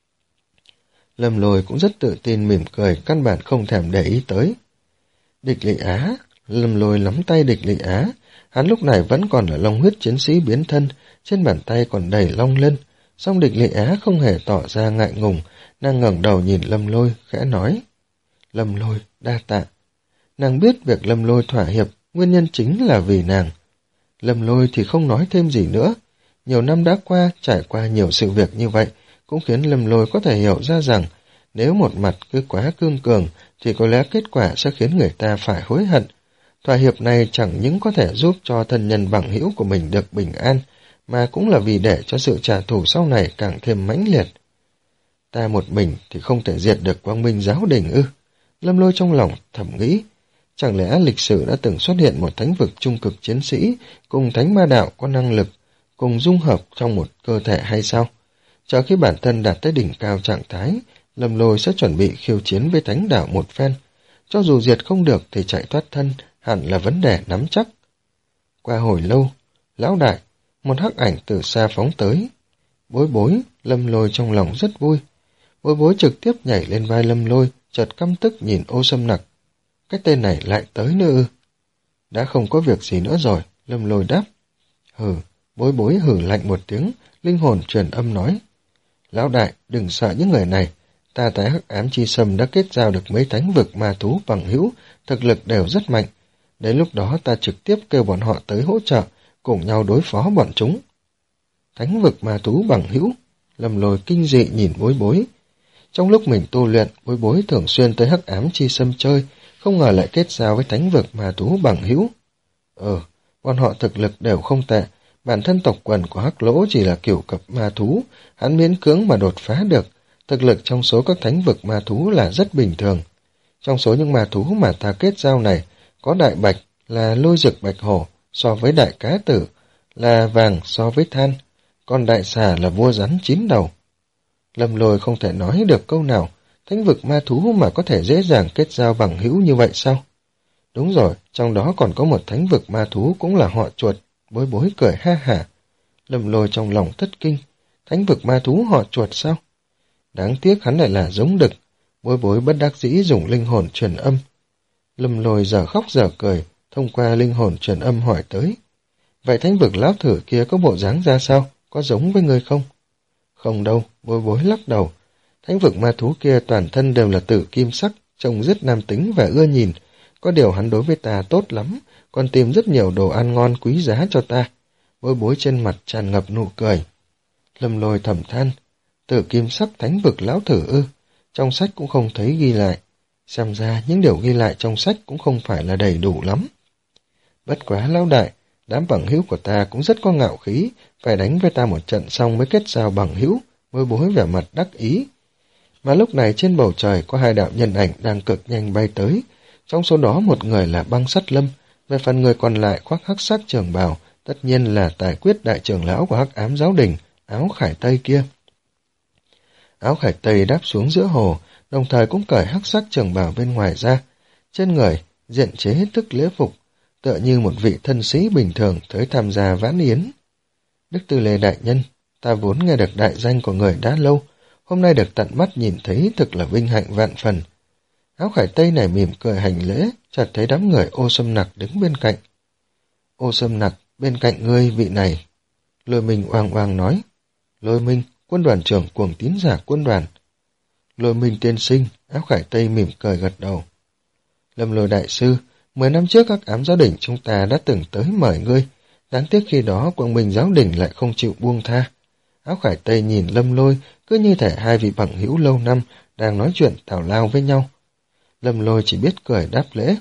Lâm Lôi cũng rất tự tin mỉm cười, căn bản không thèm để ý tới. Địch Lị Á, Lâm Lôi nắm tay Địch Lị Á, hắn lúc này vẫn còn là long huyết chiến sĩ biến thân, trên bàn tay còn đầy long lân, song Địch Lị Á không hề tỏ ra ngại ngùng, nàng ngẩng đầu nhìn Lâm Lôi, khẽ nói. Lâm Lôi, đa tạ. Nàng biết việc Lâm Lôi thỏa hiệp, nguyên nhân chính là vì nàng. Lâm Lôi thì không nói thêm gì nữa. Nhiều năm đã qua, trải qua nhiều sự việc như vậy, cũng khiến Lâm Lôi có thể hiểu ra rằng, nếu một mặt cứ quá cương cường, thì có lẽ kết quả sẽ khiến người ta phải hối hận. Thỏa hiệp này chẳng những có thể giúp cho thân nhân bằng hữu của mình được bình an, mà cũng là vì để cho sự trả thù sau này càng thêm mãnh liệt. Ta một mình thì không thể diệt được Quang Minh Giáo Đình ư? Lâm Lôi trong lòng thầm nghĩ, chẳng lẽ lịch sử đã từng xuất hiện một thánh vực trung cực chiến sĩ cùng thánh ma đạo có năng lực, cùng dung hợp trong một cơ thể hay sao? Chờ khi bản thân đạt tới đỉnh cao trạng thái, Lâm Lôi sẽ chuẩn bị khiêu chiến với thánh đạo một phen. Cho dù diệt không được thì chạy thoát thân hẳn là vấn đề nắm chắc. Qua hồi lâu, lão đại, một hắc ảnh từ xa phóng tới. Bối bối, Lâm Lôi trong lòng rất vui. Bối bối trực tiếp nhảy lên vai Lâm Lôi, chợt căm tức nhìn Ô Sâm Nặc. Cái tên này lại tới nữa ư? Đã không có việc gì nữa rồi, Lâm Lôi đáp. Hừ, bối bối hừ lạnh một tiếng, linh hồn truyền âm nói. Lão đại, đừng sợ những người này, ta tại Hắc Ám Chi Sâm đã kết giao được mấy thánh vực ma thú bằng hữu, thực lực đều rất mạnh. Đến lúc đó ta trực tiếp kêu bọn họ tới hỗ trợ, cùng nhau đối phó bọn chúng. Thánh vực ma thú bằng hữu, Lâm Lôi kinh dị nhìn bối bối. Trong lúc mình tu luyện, bối bối thường xuyên tới Hắc Ám Chi Sâm chơi, không ngờ lại kết giao với thánh vực ma thú bằng hữu. Ờ, bọn họ thực lực đều không tệ, bản thân tộc quần của Hắc Lỗ chỉ là kiểu cập ma thú, hắn miễn cưỡng mà đột phá được, thực lực trong số các thánh vực ma thú là rất bình thường. Trong số những ma thú mà ta kết giao này, có đại bạch là lôi dực bạch hổ so với đại cá tử, là vàng so với than, còn đại xà là vua rắn chín đầu. Lâm Lôi không thể nói được câu nào, thánh vực ma thú mà có thể dễ dàng kết giao bằng hữu như vậy sao? Đúng rồi, trong đó còn có một thánh vực ma thú cũng là họ chuột, bối bối cười ha hả. Lâm Lôi trong lòng thất kinh, thánh vực ma thú họ chuột sao? Đáng tiếc hắn lại là giống đực, bối bối bất đắc dĩ dùng linh hồn truyền âm. Lâm Lôi giờ khóc giờ cười, thông qua linh hồn truyền âm hỏi tới. Vậy thánh vực lão thử kia có bộ dáng ra sao? Có giống với ngươi không? Không đâu, bối bối lắc đầu. Thánh vực ma thú kia toàn thân đều là tử kim sắc, trông rất nam tính và ưa nhìn. Có điều hắn đối với ta tốt lắm, còn tìm rất nhiều đồ ăn ngon quý giá cho ta. Bối bối trên mặt tràn ngập nụ cười. Lâm Lôi thầm than, tử kim sắc thánh vực lão thử ư, trong sách cũng không thấy ghi lại. Xem ra những điều ghi lại trong sách cũng không phải là đầy đủ lắm. Bất quá lão đại, đám bằng hữu của ta cũng rất có ngạo khí, phải đánh với ta một trận xong mới kết giao bằng hữu, bối bối vẻ mặt đắc ý. Mà lúc này trên bầu trời có hai đạo nhân ảnh đang cực nhanh bay tới, trong số đó một người là Băng Sắt Lâm, về phần người còn lại khoác hắc sắc trường bào, tất nhiên là tài quyết đại trưởng lão của Hắc Ám Giáo Đình, Áo Khải Tây kia. Áo Khải Tây đáp xuống giữa hồ, đồng thời cũng cởi hắc sắc trường bào bên ngoài ra, trên người diện chế hết thức lễ phục, tựa như một vị thân sĩ bình thường tới tham gia vãn yến. Đức Tư Lê đại nhân, ta vốn nghe được đại danh của người đã lâu, hôm nay được tận mắt nhìn thấy thực là vinh hạnh vạn phần. Áo Khải Tây này mỉm cười hành lễ, chợt thấy đám người Ô Sâm Nặc đứng bên cạnh. Ô Sâm Nặc, bên cạnh ngươi vị này. Lôi Minh oang oang nói. Lôi Minh, quân đoàn trưởng cuồng tín giả quân đoàn. Lôi Minh tiên sinh, Áo Khải Tây mỉm cười gật đầu. Lâm Lôi đại sư, mười năm trước các ám giáo đình chúng ta đã từng tới mời ngươi, đáng tiếc khi đó Quang Minh giáo đình lại không chịu buông tha. Áo Khải Tây nhìn Lâm Lôi, cứ như thể hai vị bằng hữu lâu năm đang nói chuyện tào lao với nhau. Lâm Lôi chỉ biết cười đáp lễ.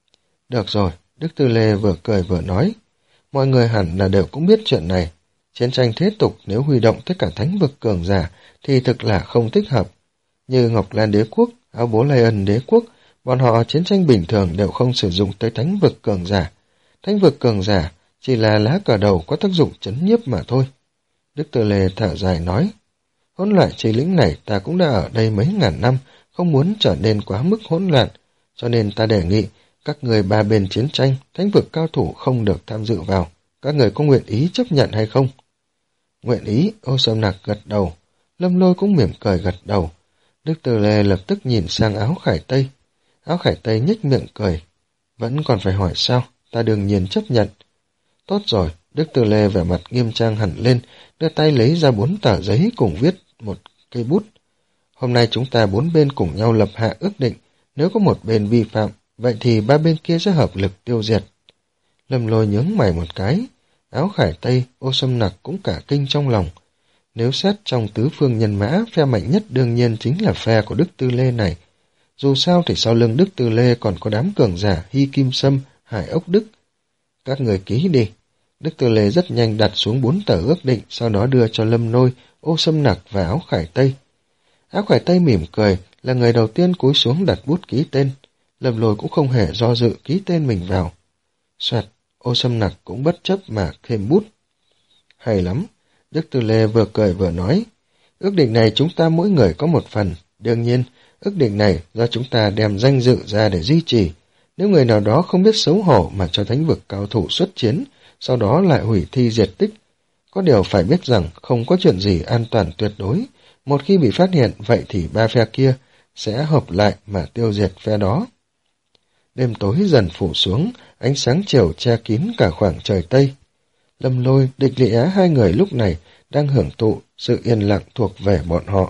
Được rồi, Đức Tư Lê vừa cười vừa nói. Mọi người hẳn là đều cũng biết chuyện này. Chiến tranh thế tục nếu huy động tất cả thánh vực cường giả thì thực là không thích hợp. Như Ngọc Lan đế quốc, Áo Bố Lai Ân đế quốc, bọn họ chiến tranh bình thường đều không sử dụng tới thánh vực cường giả. Thánh vực cường giả chỉ là lá cờ đầu có tác dụng chấn nhiếp mà thôi. Đức Tư Lê thở dài nói, hỗn loạn chi lĩnh này ta cũng đã ở đây mấy ngàn năm, không muốn trở nên quá mức hỗn loạn, cho nên ta đề nghị các người ba bên chiến tranh, thánh vực cao thủ không được tham dự vào. Các người có nguyện ý chấp nhận hay không? Nguyện ý, Ô Sâm Nặc gật đầu. Lâm Lôi cũng mỉm cười gật đầu. Đức Tư Lê lập tức nhìn sang Áo Khải Tây. Áo Khải Tây nhếch miệng cười. Vẫn còn phải hỏi sao? Ta đương nhiên chấp nhận. Tốt rồi, Đức Tư Lê vẻ mặt nghiêm trang hẳn lên, đưa tay lấy ra bốn tờ giấy cùng viết một cây bút. Hôm nay chúng ta bốn bên cùng nhau lập hạ ước định, nếu có một bên vi phạm, vậy thì ba bên kia sẽ hợp lực tiêu diệt. Lâm Lôi nhướng mày một cái, Áo Khải Tây, Ô Sâm Nặc cũng cả kinh trong lòng. Nếu xét trong tứ phương nhân mã, phe mạnh nhất đương nhiên chính là phe của Đức Tư Lê này. Dù sao thì sau lưng Đức Tư Lê còn có đám cường giả Hy Kim Sâm, Hải Ốc Đức. Các người ký đi. Đức Tư Lê rất nhanh đặt xuống bốn tờ ước định, sau đó đưa cho Lâm Lôi, Ô Sâm Nặc và Áo Khải Tây. Áo Khải Tây mỉm cười, là người đầu tiên cúi xuống đặt bút ký tên. Lâm Lôi cũng không hề do dự ký tên mình vào. Xoẹt, Ô Sâm Nặc cũng bất chấp mà thêm bút. Hay lắm, Đức Tư Lê vừa cười vừa nói. Ước định này chúng ta mỗi người có một phần. Đương nhiên, ước định này do chúng ta đem danh dự ra để duy trì. Nếu người nào đó không biết xấu hổ mà cho thánh vực cao thủ xuất chiến, sau đó lại hủy thi diệt tích. Có điều phải biết rằng không có chuyện gì an toàn tuyệt đối. Một khi bị phát hiện, vậy thì ba phe kia sẽ hợp lại mà tiêu diệt phe đó. Đêm tối dần phủ xuống, ánh sáng chiều che kín cả khoảng trời Tây. Lâm Lôi, Địch Lị Á hai người lúc này đang hưởng thụ sự yên lặng thuộc về bọn họ.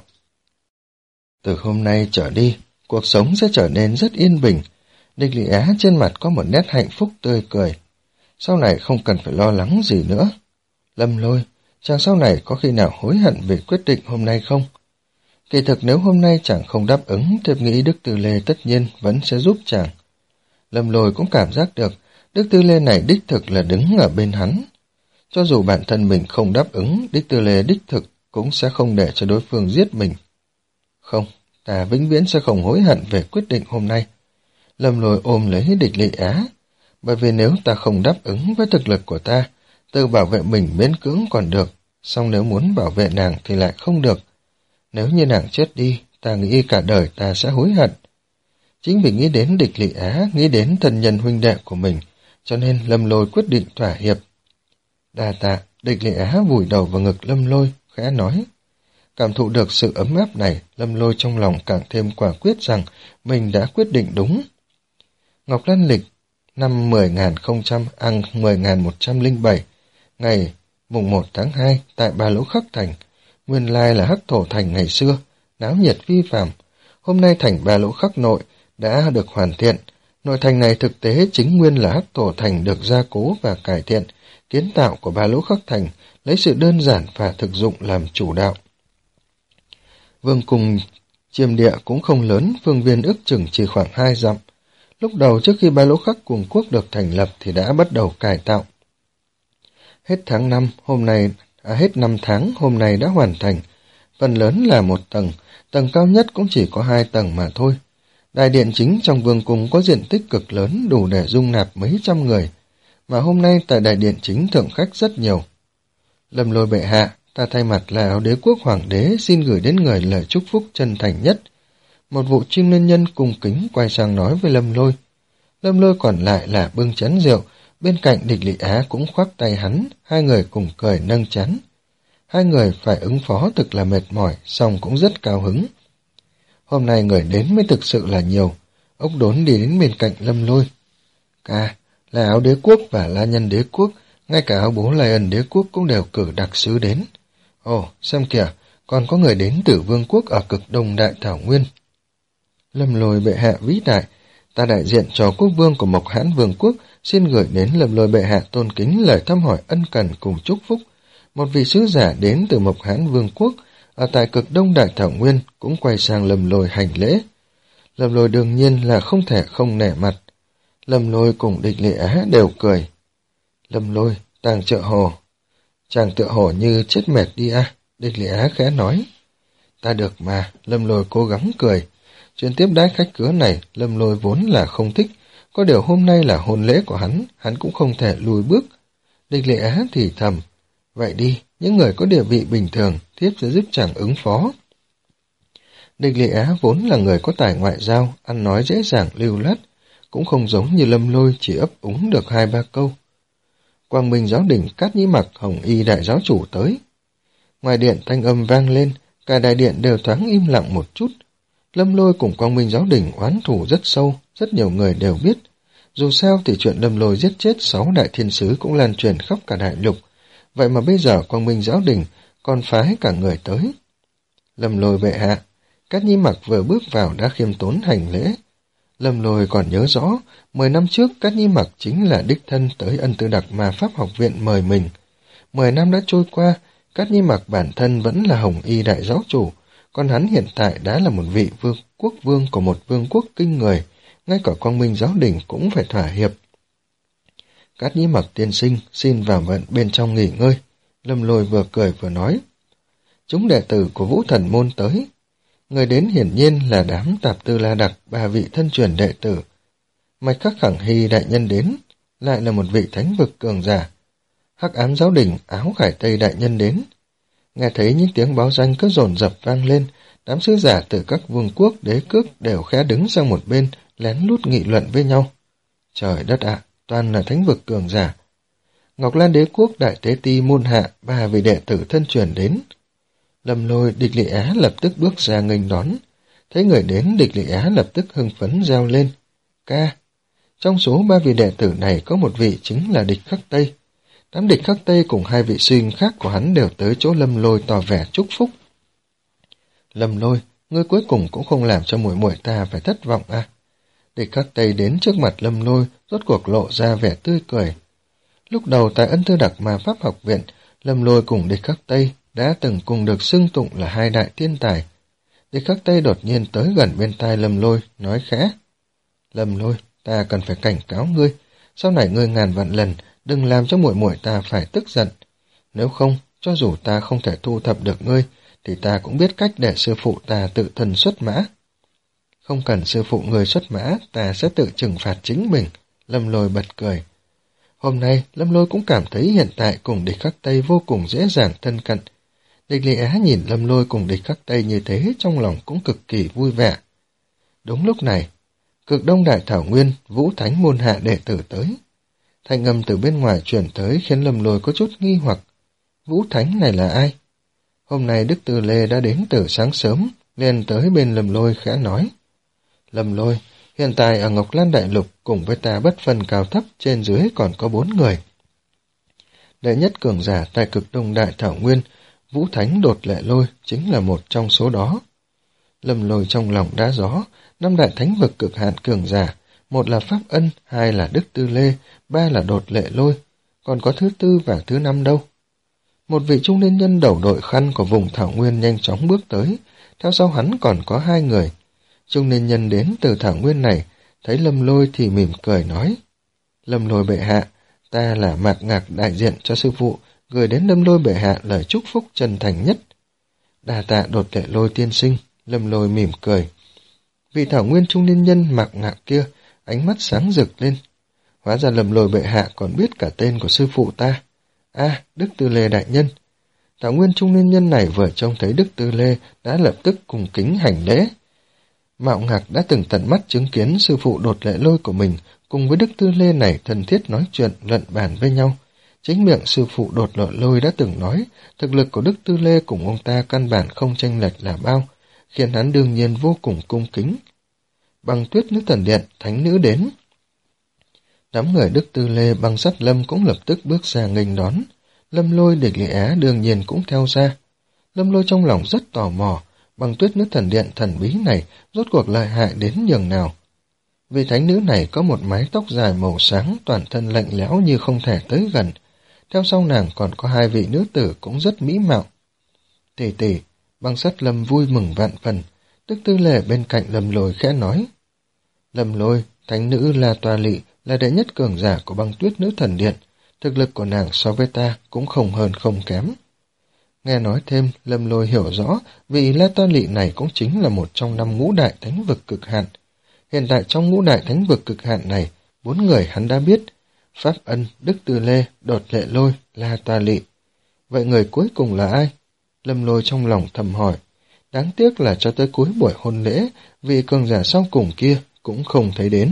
Từ hôm nay trở đi, cuộc sống sẽ trở nên rất yên bình. Địch Lị Á trên mặt có một nét hạnh phúc tươi cười. Sau này không cần phải lo lắng gì nữa. Lâm Lôi, chàng sau này có khi nào hối hận về quyết định hôm nay không? Kỳ thực nếu hôm nay chàng không đáp ứng, thiếp nghĩ Đức Tư Lê tất nhiên vẫn sẽ giúp chàng. Lâm Lôi cũng cảm giác được, Đức Tư Lê này đích thực là đứng ở bên hắn. Cho dù bản thân mình không đáp ứng, Đức Tư Lê đích thực cũng sẽ không để cho đối phương giết mình. Không, ta vĩnh viễn sẽ không hối hận về quyết định hôm nay. Lâm Lôi ôm lấy Địch Lị Á, bởi vì nếu ta không đáp ứng với thực lực của ta, tự bảo vệ mình miễn cưỡng còn được, song nếu muốn bảo vệ nàng thì lại không được. Nếu như nàng chết đi, ta nghĩ cả đời ta sẽ hối hận. Chính vì nghĩ đến Địch Lị Á, nghĩ đến thân nhân huynh đệ của mình, cho nên Lâm Lôi quyết định thỏa hiệp. Đa tạ, Địch Lị Á vùi đầu vào ngực Lâm Lôi, khẽ nói. Cảm thụ được sự ấm áp này, Lâm Lôi trong lòng càng thêm quả quyết rằng mình đã quyết định đúng. Ngọc Lan lịch, năm mười nghìn không trăm ăn mười nghìn một trăm linh bảy, ngày mùng một tháng hai tại Ba Lỗ Khắc Thành, nguyên lai là Hắc Thổ Thành ngày xưa, náo nhiệt phi phàm. Hôm nay thành Ba Lỗ Khắc nội đã được hoàn thiện. Nội thành này thực tế chính nguyên là Hắc Thổ Thành được gia cố và cải thiện, kiến tạo của Ba Lỗ Khắc Thành lấy sự đơn giản và thực dụng làm chủ đạo. Vương cung chiêm địa cũng không lớn, phương viên ước chừng chỉ khoảng hai dặm. Lúc đầu trước khi Ba Lỗ Khắc Cuồng Quốc được thành lập thì đã bắt đầu cải tạo. Hết tháng năm, hôm nay, à, hết năm tháng, hôm nay đã hoàn thành. Phần lớn là một tầng, tầng cao nhất cũng chỉ có hai tầng mà thôi. Đại điện chính trong vương cung có diện tích cực lớn đủ để dung nạp mấy trăm người, mà hôm nay tại đại điện chính thượng khách rất nhiều. Lâm Lôi bệ hạ, ta thay mặt là Áo Đế quốc hoàng đế xin gửi đến người lời chúc phúc chân thành nhất. Một vụ chim nhân nhân cung kính quay sang nói với Lâm Lôi. Lâm Lôi còn lại là bưng chén rượu, bên cạnh Địch Lị Á cũng khoác tay hắn, hai người cùng cười nâng chén. Hai người phải ứng phó thực là mệt mỏi, song cũng rất cao hứng. Hôm nay người đến mới thực sự là nhiều. Ốc Đốn đi đến bên cạnh Lâm Lôi. Ca, là Áo Đế quốc và La Nhân Đế quốc, ngay cả Áo Bố Lai Ân Đế quốc cũng đều cử đặc sứ đến. Ồ, xem kìa, còn có người đến từ vương quốc ở cực đông đại thảo nguyên. Lâm Lôi bệ hạ vĩ đại, ta đại diện cho quốc vương của Mộc Hãn Vương quốc xin gửi đến Lâm Lôi bệ hạ tôn kính lời thăm hỏi ân cần cùng chúc phúc. Một vị sứ giả đến từ Mộc Hãn Vương quốc ở tại cực đông đại thảo nguyên cũng quay sang Lâm Lôi hành lễ. Lâm Lôi đương nhiên là không thể không nể mặt. Lâm Lôi cùng Địch Lệ Á đều cười. Lâm Lôi, tàng trợ hồ. Chàng tựa hồ như chết mệt đi à, Địch Lệ Á khẽ nói. Ta được mà, Lâm Lôi cố gắng cười. Chuyện tiếp đãi khách khứa này, Lâm Lôi vốn là không thích, có điều hôm nay là hôn lễ của hắn, hắn cũng không thể lùi bước. Địch Lệ Á thì thầm, vậy đi, những người có địa vị bình thường, thiếp sẽ giúp chàng ứng phó. Địch Lệ Á vốn là người có tài ngoại giao, ăn nói dễ dàng lưu loát, cũng không giống như Lâm Lôi chỉ ấp úng được hai ba câu. Quang Minh giáo đình Cát Nhĩ Mặc Hồng Y đại giáo chủ tới. Ngoài điện thanh âm vang lên, cả đại điện đều thoáng im lặng một chút. Lâm Lôi cùng Quang Minh giáo đình oán thù rất sâu, rất nhiều người đều biết. Dù sao thì chuyện Lâm Lôi giết chết sáu đại thiên sứ cũng lan truyền khắp cả đại lục. Vậy mà bây giờ Quang Minh giáo đình còn phái cả người tới. Lâm Lôi bệ hạ, Cát Nhĩ Mặc vừa bước vào đã khiêm tốn hành lễ. Lâm Lôi còn nhớ rõ, mười năm trước Cát Nhĩ Mặc chính là đích thân tới Ân Tư Đặc Ma Pháp học viện mời mình. Mười năm đã trôi qua, Cát Nhĩ Mặc bản thân vẫn là Hồng Y đại giáo chủ, còn hắn hiện tại đã là một vị vương quốc vương của một vương quốc kinh người, ngay cả Quang Minh giáo đình cũng phải thỏa hiệp. Cát Nhĩ Mặc tiên sinh xin vào vận bên trong nghỉ ngơi. Lâm Lôi vừa cười vừa nói. Chúng đệ tử của Vũ Thần môn tới. Người đến hiển nhiên là đám Tạp Tư La Đặc, ba vị thân truyền đệ tử. Mạch Khắc Khẳng Hy đại nhân đến, lại là một vị thánh vực cường giả. Hắc Ám giáo đình Áo Khải Tây đại nhân đến. Nghe thấy những tiếng báo danh cứ dồn dập vang lên, đám sứ giả từ các vương quốc đế cước đều khẽ đứng sang một bên, lén lút nghị luận với nhau. Trời đất ạ, toàn là thánh vực cường giả. Ngọc Lan đế quốc đại tế ti môn hạ, ba vị đệ tử thân truyền đến. Lâm Lôi, Địch Lệ Á lập tức bước ra nghênh đón. Thấy người đến, Địch Lệ Á lập tức hưng phấn reo lên. Ca! Trong số ba vị đệ tử này có một vị chính là Địch Khắc Tây. Đám Địch Khắc Tây cùng hai vị sư huynh khác của hắn đều tới chỗ Lâm Lôi tỏ vẻ chúc phúc. Lâm Lôi, ngươi cuối cùng cũng không làm cho muội muội ta phải thất vọng à? Địch Khắc Tây đến trước mặt Lâm Lôi, rốt cuộc lộ ra vẻ tươi cười. Lúc đầu tại Ân Tư Đặc Ma Pháp học viện, Lâm Lôi cùng Địch Khắc Tây đã từng cùng được xưng tụng là hai đại thiên tài. Địch Khắc Tây đột nhiên tới gần bên tai Lâm Lôi, nói khẽ. Lâm Lôi, ta cần phải cảnh cáo ngươi, sau này ngươi ngàn vạn lần đừng làm cho muội muội ta phải tức giận. Nếu không, cho dù ta không thể thu thập được ngươi, thì ta cũng biết cách để sư phụ ta tự thân xuất mã. Không cần sư phụ người xuất mã, ta sẽ tự trừng phạt chính mình. Lâm Lôi bật cười. Hôm nay, Lâm Lôi cũng cảm thấy hiện tại cùng Địch Khắc Tây vô cùng dễ dàng thân cận. Địch Lệ Á nhìn Lâm Lôi cùng Địch Khắc Tây như thế trong lòng cũng cực kỳ vui vẻ. Đúng lúc này, Cực Đông Đại Thảo Nguyên, Vũ Thánh môn hạ đệ tử tới. Thanh âm từ bên ngoài truyền tới khiến Lâm Lôi có chút nghi hoặc. Vũ Thánh này là ai? Hôm nay Đức Tư Lê đã đến từ sáng sớm, liền tới bên Lâm Lôi khẽ nói. Lâm Lôi, hiện tại ở Ngọc Lan Đại Lục cùng với ta bất phân cao thấp, trên dưới còn có bốn người. Đệ nhất cường giả tại Cực Đông Đại Thảo Nguyên, Vũ Thánh Đột Lệ Lôi chính là một trong số đó. Lâm Lôi trong lòng đã rõ, năm đại thánh vực cực hạn cường giả, một là Pháp Ân, hai là Đức Tư Lê, ba là Đột Lệ Lôi, còn có thứ tư và thứ năm đâu. Một vị trung niên nhân đầu đội khăn của vùng Thảo Nguyên nhanh chóng bước tới, theo sau hắn còn có hai người. Trung niên nhân đến từ Thảo Nguyên này, thấy Lâm Lôi thì mỉm cười nói. Lâm Lôi bệ hạ, ta là Mạc Ngạc đại diện cho sư phụ, gửi đến Lâm Lôi bệ hạ lời chúc phúc chân thành nhất. Đa tạ Đột Lệ Lôi tiên sinh, Lâm Lôi mỉm cười. Vị Thảo Nguyên trung niên nhân Mạc Ngạc kia, ánh mắt sáng rực lên. Hóa ra Lâm Lôi bệ hạ còn biết cả tên của sư phụ ta. A, à, Đức Tư Lê đại nhân. Thảo Nguyên trung niên nhân này vừa trông thấy Đức Tư Lê đã lập tức cùng kính hành lễ. Mạo Ngạc đã từng tận mắt chứng kiến sư phụ Đột Lệ Lôi của mình cùng với Đức Tư Lê này thân thiết nói chuyện luận bàn với nhau. Chính miệng sư phụ Đột Lệ Lôi đã từng nói thực lực của Đức Tư Lê cùng ông ta căn bản không chênh lệch là bao, khiến hắn đương nhiên vô cùng cung kính. Băng Tuyết Nữ Thần Điện, thánh nữ đến. Đám người Đức Tư Lê Băng Sắt Lâm cũng lập tức bước ra nghênh đón. Lâm Lôi, Địch Lệ Á đương nhiên cũng theo ra. Lâm Lôi trong lòng rất tò mò, Băng Tuyết Nữ Thần Điện thần bí này rốt cuộc lợi hại đến nhường nào. Vị thánh nữ này có một mái tóc dài màu sáng, toàn thân lạnh lẽo như không thể tới gần. Theo sau nàng còn có hai vị nữ tử cũng rất mỹ mạo. Tỷ tỷ, Băng Sắt Lâm vui mừng vạn phần. Đức Tư Lê bên cạnh Lâm Lôi khẽ nói. Lâm Lôi, thánh nữ La Toa Lị là đệ nhất cường giả của Băng Tuyết Nữ Thần Điện, thực lực của nàng so với ta cũng không hơn không kém. Nghe nói thêm, Lâm Lôi hiểu rõ vị La Toa Lị này cũng chính là một trong năm ngũ đại thánh vực cực hạn. Hiện tại trong ngũ đại thánh vực cực hạn này, bốn người hắn đã biết: Pháp Ân, Đức Tư Lê, Đột Lệ Lôi, La Toa Lị. Vậy người cuối cùng là ai? Lâm Lôi trong lòng thầm hỏi. Đáng tiếc là cho tới cuối buổi hôn lễ, vị cường giả sau cùng kia cũng không thấy đến.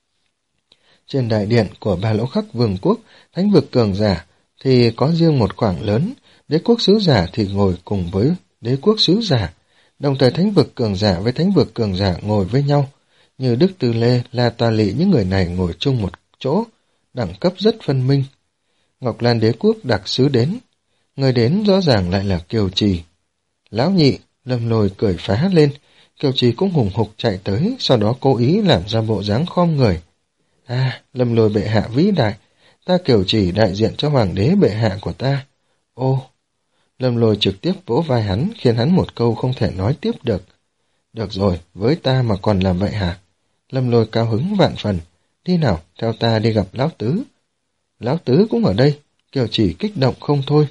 Trên đại điện của Ba Lỗ Khắc Vương quốc, thánh vực cường giả thì có riêng một khoảng lớn, đế quốc sứ giả thì ngồi cùng với đế quốc sứ giả, đồng thời thánh vực cường giả với thánh vực cường giả ngồi với nhau, như Đức Tư Lê, La Toa Lị, những người này ngồi chung một chỗ, đẳng cấp rất phân minh. Ngọc Lan đế quốc đặc sứ đến, người đến rõ ràng lại là Kiều Trì. Lão nhị, Lâm Lôi cười phá lên, Kiều Trì cũng hùng hục chạy tới, sau đó cố ý làm ra bộ dáng khom người. À, Lâm Lôi bệ hạ vĩ đại, ta Kiều Trì đại diện cho hoàng đế bệ hạ của ta. Ô, Lâm Lôi trực tiếp vỗ vai hắn, khiến hắn một câu không thể nói tiếp được. Được rồi, với ta mà còn làm vậy hả? Lâm Lôi cao hứng vạn phần. Đi nào, theo ta đi gặp Lão Tứ. Lão Tứ cũng ở đây, Kiều Trì kích động không thôi.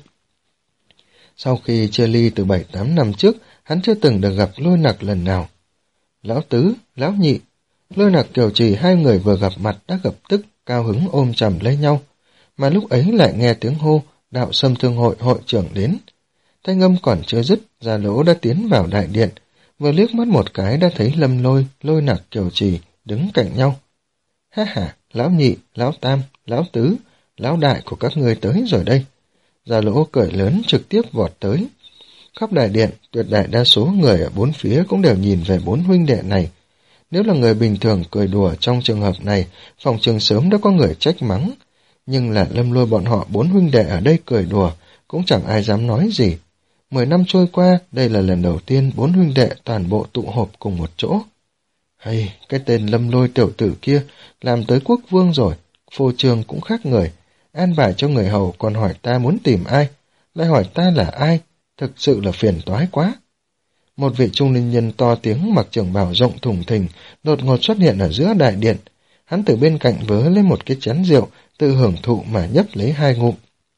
Sau khi chia ly từ bảy tám năm trước, hắn chưa từng được gặp Lôi Nặc lần nào. Lão Tứ, Lão Nhị, Lôi Nặc Kiều Trì hai người vừa gặp mặt đã gặp tức, cao hứng ôm chầm lấy nhau. Mà lúc ấy lại nghe tiếng hô, Đạo Sâm Thương hội hội trưởng đến. Thanh âm còn chưa dứt, Gia Lỗ đã tiến vào đại điện, vừa liếc mắt một cái đã thấy Lâm Lôi, Lôi Nặc Kiều Trì đứng cạnh nhau. Ha ha, Lão Nhị, Lão Tam, Lão Tứ, Lão Đại của các ngươi tới rồi đây. Gia Lỗ cười lớn trực tiếp vọt tới. Khắp đại điện, tuyệt đại đa số người ở bốn phía cũng đều nhìn về bốn huynh đệ này. Nếu là người bình thường cười đùa trong trường hợp này, phòng trường sớm đã có người trách mắng. Nhưng là Lâm Lôi bọn họ bốn huynh đệ ở đây cười đùa, cũng chẳng ai dám nói gì. Mười năm trôi qua, đây là lần đầu tiên bốn huynh đệ toàn bộ tụ họp cùng một chỗ. Hay, cái tên Lâm Lôi tiểu tử kia, làm tới quốc vương rồi, phô trương cũng khác người. An bài cho người hầu còn hỏi ta muốn tìm ai, lại hỏi ta là ai, thực sự là phiền toái quá. Một vị trung niên nhân to tiếng mặc trường bào rộng thùng thình, đột ngột xuất hiện ở giữa đại điện. Hắn từ bên cạnh vớ lên một cái chén rượu, tự hưởng thụ mà nhấp lấy hai ngụm.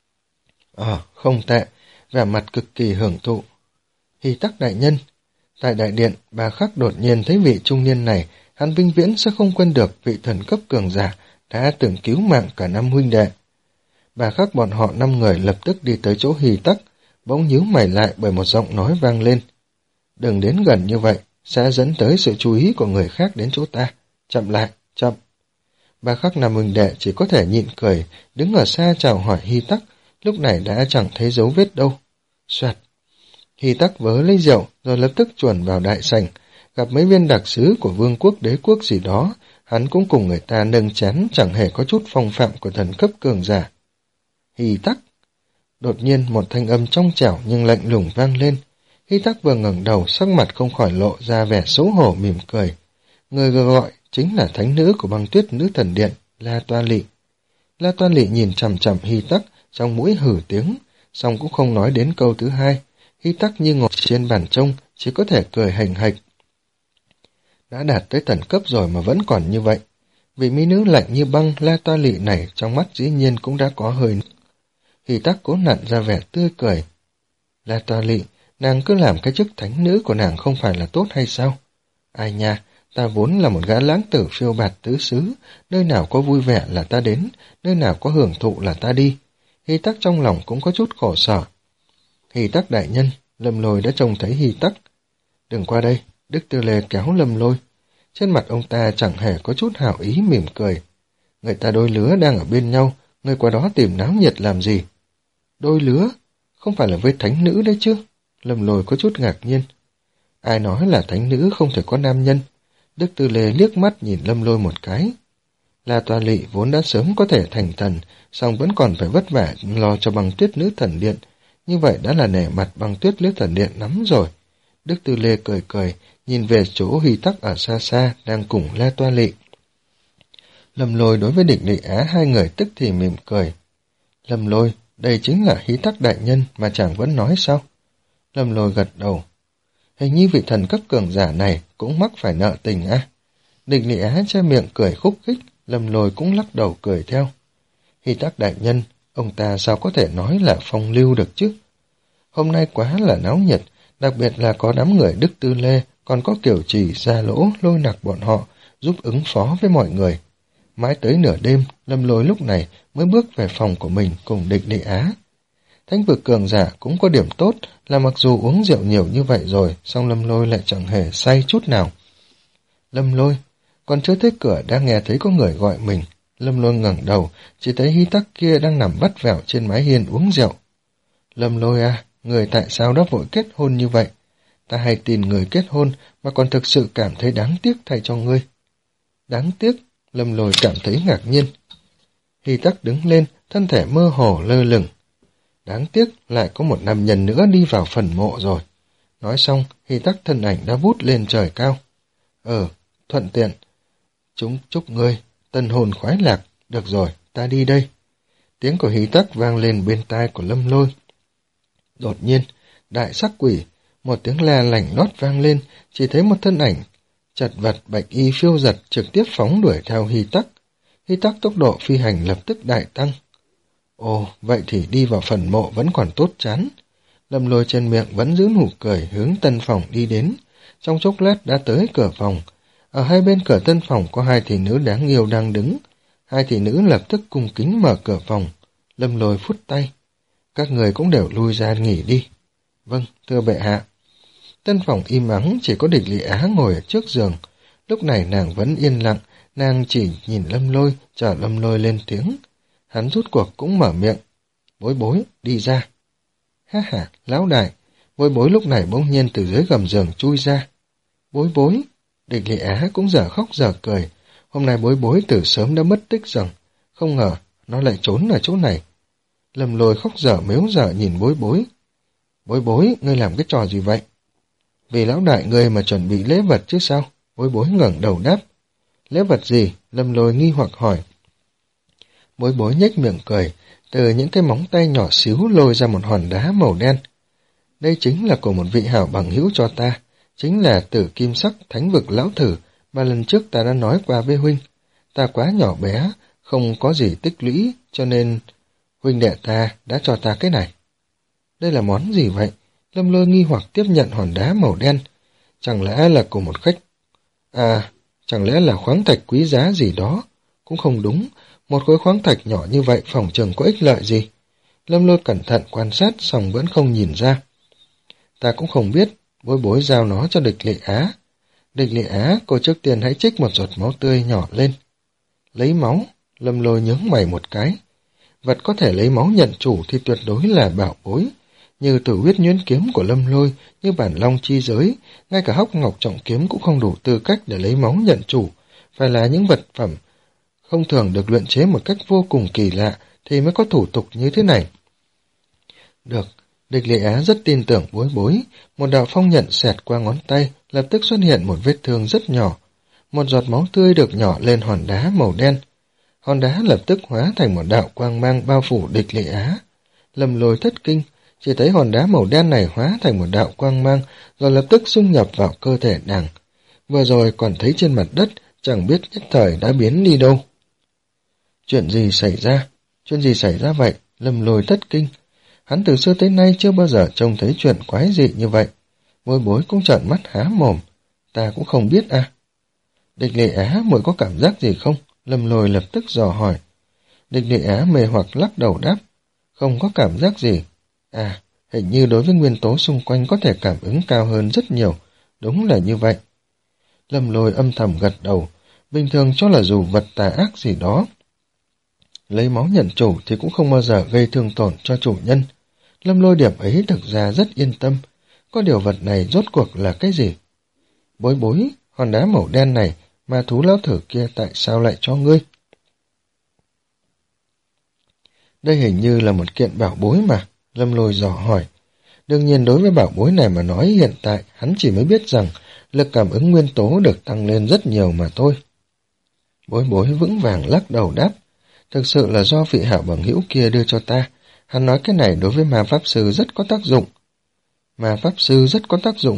Ờ, không tệ, vẻ mặt cực kỳ hưởng thụ. Hy Tắc đại nhân. Tại đại điện, Bà Khắc đột nhiên thấy vị trung niên này, hắn vĩnh viễn sẽ không quên được vị thần cấp cường giả đã từng cứu mạng cả năm huynh đệ. Bà Khắc bọn họ năm người lập tức đi tới chỗ Hy Tắc, bỗng nhíu mày lại bởi một giọng nói vang lên. Đừng đến gần như vậy, sẽ dẫn tới sự chú ý của người khác đến chỗ ta. Chậm lại, chậm. Bà Khắc năm huynh đệ chỉ có thể nhịn cười, đứng ở xa chào hỏi Hy Tắc, lúc này đã chẳng thấy dấu vết đâu. Xoẹt. Hy Tắc vớ lấy rượu, rồi lập tức chuồn vào đại sảnh, gặp mấy viên đặc sứ của vương quốc đế quốc gì đó, hắn cũng cùng người ta nâng chén chẳng hề có chút phong phạm của thần cấp cường giả. Hy Tắc. Đột nhiên một thanh âm trong trẻo nhưng lạnh lùng vang lên. Hy Tắc vừa ngẩng đầu, sắc mặt không khỏi lộ ra vẻ xấu hổ mỉm cười. Người vừa gọi chính là thánh nữ của Băng Tuyết Nữ Thần Điện, La Toa Lị. La Toa Lị nhìn chằm chằm Hy Tắc, trong mũi hử tiếng, song cũng không nói đến câu thứ hai. Hy Tắc như ngồi trên bàn trông, chỉ có thể cười hành hạch. Đã đạt tới thần cấp rồi mà vẫn còn như vậy. Vị mỹ nữ lạnh như băng La Toa Lị này trong mắt dĩ nhiên cũng đã có hơi. Hy Tắc cố nặn ra vẻ tươi cười. La Toa Lị, nàng cứ làm cái chức thánh nữ của nàng không phải là tốt hay sao? Ai nha, ta vốn là một gã lãng tử phiêu bạt tứ xứ, nơi nào có vui vẻ là ta đến, nơi nào có hưởng thụ là ta đi. Hy Tắc trong lòng cũng có chút khổ sở. Hy Tắc đại nhân, Lâm Lôi đã trông thấy Hy Tắc. Đừng qua đây, Đức Tư Lê kéo Lâm Lôi. Trên mặt ông ta chẳng hề có chút hảo ý mỉm cười. Người ta đôi lứa đang ở bên nhau, người qua đó tìm náo nhiệt làm gì? Đôi lứa? Không phải là với thánh nữ đấy chứ? Lâm Lôi có chút ngạc nhiên. Ai nói là thánh nữ không thể có nam nhân? Đức Tư Lê liếc mắt nhìn Lâm Lôi một cái. La Toa Lị vốn đã sớm có thể thành thần, song vẫn còn phải vất vả lo cho Băng Tuyết Nữ Thần Điện. Như vậy đã là nể mặt Băng Tuyết Nữ Thần Điện lắm rồi. Đức Tư Lê cười cười, nhìn về chỗ Hy Tắc ở xa xa đang cùng La Toa Lị. Lâm Lôi đối với Địch Lị Á hai người tức thì mỉm cười. Lâm Lôi, đây chính là Hy Tắc đại nhân mà chàng vẫn nói sao? Lâm Lôi gật đầu. Hình như vị thần cấp cường giả này cũng mắc phải nợ tình à. Địch Lị Á che miệng cười khúc khích, Lâm Lôi cũng lắc đầu cười theo. Hy Tắc đại nhân, ông ta sao có thể nói là phong lưu được chứ? Hôm nay quá là náo nhiệt, đặc biệt là có đám người Đức Tư Lê, còn có Kiều Trì, Gia Lỗ, Lôi Nặc bọn họ, giúp ứng phó với mọi người. Mãi tới nửa đêm, Lâm Lôi lúc này mới bước về phòng của mình cùng Địch Lị Á. Thánh vực cường giả cũng có điểm tốt là mặc dù uống rượu nhiều như vậy rồi, song Lâm Lôi lại chẳng hề say chút nào. Lâm Lôi, còn chưa tới cửa đã nghe thấy có người gọi mình. Lâm Lôi ngẩng đầu, chỉ thấy Hy Tắc kia đang nằm vắt vẻo trên mái hiên uống rượu. Lâm Lôi à, người tại sao đã vội kết hôn như vậy? Ta hay tin người kết hôn mà còn thực sự cảm thấy đáng tiếc thay cho ngươi. Đáng tiếc, Lâm Lôi cảm thấy ngạc nhiên. Hy Tắc đứng lên, thân thể mơ hồ lơ lửng. Đáng tiếc lại có một nam nhân nữa đi vào phần mộ rồi. Nói xong, Hy Tắc thân ảnh đã vút lên trời cao. Ờ, thuận tiện. Chúng chúc ngươi, tân hồn khoái lạc. Được rồi, ta đi đây. Tiếng của Hy Tắc vang lên bên tai của Lâm Lôi. Đột nhiên, đại sắc quỷ, một tiếng la lảnh lót vang lên, chỉ thấy một thân ảnh chật vật bạch y phiêu giật trực tiếp phóng đuổi theo Hy Tắc. Hy Tắc tốc độ phi hành lập tức đại tăng. Ồ, vậy thì đi vào phần mộ vẫn còn tốt chán. Lâm Lôi trên miệng vẫn giữ nụ cười hướng tân phòng đi đến. Trong chốc lát đã tới cửa phòng. Ở hai bên cửa tân phòng có hai thị nữ đáng yêu đang đứng. Hai thị nữ lập tức cung kính mở cửa phòng. Lâm Lôi phút tay. Các người cũng đều lui ra nghỉ đi. Vâng, thưa bệ hạ. Tân phòng im ắng, chỉ có Địch Lị Á ngồi ở trước giường. Lúc này nàng vẫn yên lặng, nàng chỉ nhìn Lâm Lôi, chờ Lâm Lôi lên tiếng. Hắn rút cuộc cũng mở miệng. Bối bối, đi ra. Ha ha, lão đại. Bối bối lúc này bỗng nhiên từ dưới gầm giường chui ra. Bối bối. Địch Lị Á cũng dở khóc dở cười. Hôm nay bối bối từ sớm đã mất tích rồi. Không ngờ, nó lại trốn ở chỗ này. Lâm Lôi khóc dở mếu dở nhìn bối bối. Bối bối, ngươi làm cái trò gì vậy? Vì lão đại ngươi mà chuẩn bị lễ vật chứ sao? Bối bối ngẩng đầu đáp. Lễ vật gì? Lâm Lôi nghi hoặc hỏi. Bối bối nhếch miệng cười, từ những cái móng tay nhỏ xíu lôi ra một hòn đá màu đen. Đây chính là của một vị hảo bằng hữu cho ta, chính là Tử Kim Sắc Thánh Vực Lão Thử mà lần trước ta đã nói qua với huynh. Ta quá nhỏ bé, không có gì tích lũy, cho nên huynh đệ ta đã cho ta cái này. Đây là món gì vậy? Lâm Lôi nghi hoặc tiếp nhận hòn đá màu đen. Chẳng lẽ là của một khách... À, chẳng lẽ là khoáng thạch quý giá gì đó? Cũng không đúng, một khối khoáng thạch nhỏ như vậy phòng chừng có ích lợi gì? Lâm Lôi cẩn thận quan sát xong vẫn không nhìn ra. Ta cũng không biết, bối bối giao nó cho Địch Lị Á. Địch Lị Á, cô trước tiên hãy trích một giọt máu tươi nhỏ lên. Lấy máu, Lâm Lôi nhướng mày một cái. Vật có thể lấy máu nhận chủ thì tuyệt đối là bảo bối. Như Tử Huyết Nhuyễn Kiếm của Lâm Lôi, như Bản Long Chi Giới, ngay cả Hốc Ngọc Trọng Kiếm cũng không đủ tư cách để lấy máu nhận chủ. Phải là những vật phẩm không thường được luyện chế một cách vô cùng kỳ lạ thì mới có thủ tục như thế này. Được, Địch Lị Á rất tin tưởng bối bối. Một đạo phong nhận xẹt qua ngón tay, lập tức xuất hiện một vết thương rất nhỏ. Một giọt máu tươi được nhỏ lên hòn đá màu đen. Hòn đá lập tức hóa thành một đạo quang mang bao phủ Địch Lị Á. Lâm Lôi thất kinh, chỉ thấy hòn đá màu đen này hóa thành một đạo quang mang, rồi lập tức xung nhập vào cơ thể nàng. Vừa rồi còn thấy trên mặt đất, chẳng biết nhất thời đã biến đi đâu. Chuyện gì xảy ra? Chuyện gì xảy ra vậy? Lâm Lôi thất kinh. Hắn từ xưa tới nay chưa bao giờ trông thấy chuyện quái dị như vậy. Bối bối cũng trợn mắt há mồm. Ta cũng không biết à. Địch Lị Á muội có cảm giác gì không? Lâm Lôi lập tức dò hỏi. Địch Lị Á mê hoặc lắc đầu đáp. Không có cảm giác gì. À, hình như đối với nguyên tố xung quanh có thể cảm ứng cao hơn rất nhiều. Đúng là như vậy. Lâm Lôi âm thầm gật đầu. Bình thường cho là dù vật tà ác gì đó, lấy máu nhận chủ thì cũng không bao giờ gây thương tổn cho chủ nhân. Lâm Lôi điểm ấy thực ra rất yên tâm. Có điều vật này rốt cuộc là cái gì? Bối bối, hòn đá màu đen này mà thú lão thử kia tại sao lại cho ngươi? Đây hình như là một kiện bảo bối mà. Lâm Lôi dò hỏi. Đương nhiên đối với bảo bối này mà nói, hiện tại hắn chỉ mới biết rằng lực cảm ứng nguyên tố được tăng lên rất nhiều mà thôi. Bối bối vững vàng lắc đầu đáp. Thực sự là do vị hảo bằng hữu kia đưa cho ta. Hắn nói cái này đối với ma pháp sư rất có tác dụng. Ma pháp sư rất có tác dụng.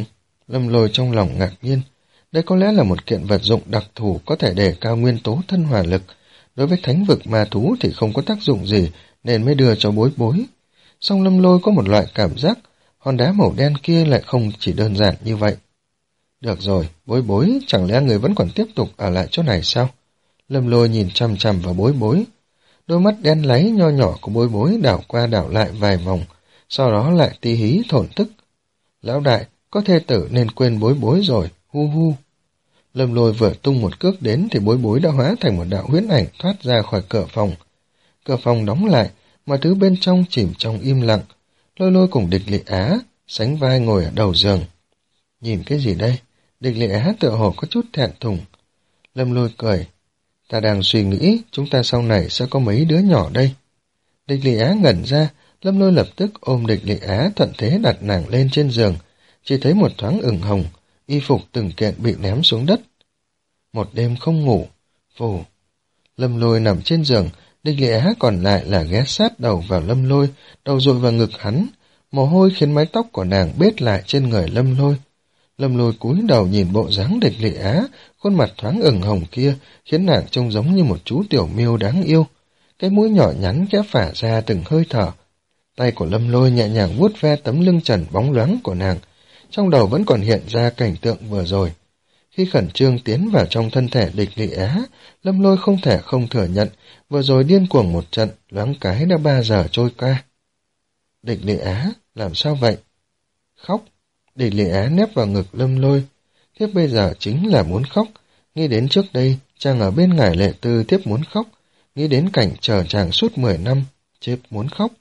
Lâm Lôi trong lòng ngạc nhiên. Đây có lẽ là một kiện vật dụng đặc thù có thể đề cao nguyên tố thân hỏa lực. Đối với thánh vực ma thú thì không có tác dụng gì nên mới đưa cho Bối Bối. Song Lâm Lôi có một loại cảm giác hòn đá màu đen kia lại không chỉ đơn giản như vậy. Được rồi, Bối Bối, chẳng lẽ người vẫn còn tiếp tục ở lại chỗ này sao? Lâm Lôi nhìn chằm chằm vào Bối Bối. Đôi mắt đen láy nho nhỏ của Bối Bối đảo qua đảo lại vài vòng, sau đó lại tí hí thổn thức. Lão đại, có thê tử nên quên Bối Bối rồi, hu hu. Lâm Lôi vừa tung một cước đến thì Bối Bối đã hóa thành một đạo huyễn ảnh thoát ra khỏi cửa phòng. Cửa phòng đóng lại, mọi thứ bên trong chìm trong im lặng. Lôi Lôi cùng Địch Lệ Á sánh vai ngồi ở đầu giường. Nhìn cái gì đây? Địch Lệ Á tựa hồ có chút thẹn thùng. Lâm Lôi cười. Ta đang suy nghĩ chúng ta sau này sẽ có mấy đứa nhỏ đây. Địch Lệ Á ngẩn ra, Lâm Lôi lập tức ôm Địch Lệ Á thuận thế đặt nàng lên trên giường. Chỉ thấy một thoáng ửng hồng, y phục từng kiện bị ném xuống đất. Một đêm không ngủ, phù. Lâm Lôi nằm trên giường, Địch Lệ Á còn lại là ghé sát đầu vào Lâm Lôi, đầu dội vào ngực hắn. Mồ hôi khiến mái tóc của nàng bết lại trên người Lâm Lôi. Lâm Lôi cúi đầu nhìn bộ dáng Địch Lệ Á, khuôn mặt thoáng ửng hồng kia khiến nàng trông giống như một chú tiểu miêu đáng yêu. Cái mũi nhỏ nhắn khẽ phả ra từng hơi thở. Tay của Lâm Lôi nhẹ nhàng vuốt ve tấm lưng trần bóng loáng của nàng. Trong đầu vẫn còn hiện ra cảnh tượng vừa rồi. Khi khẩn trương tiến vào trong thân thể Địch Lệ Á, Lâm Lôi không thể không thừa nhận, vừa rồi điên cuồng một trận, loáng cái đã ba giờ trôi qua. Địch Lệ Á, làm sao vậy? Khóc. Địch Lệ Á nép vào ngực Lâm Lôi. Tiếp bây giờ chính là muốn khóc. Nghĩ đến trước đây, chàng ở bên ngải Lệ Tư tiếp muốn khóc. Nghĩ đến cảnh chờ chàng suốt mười năm, tiếp muốn khóc.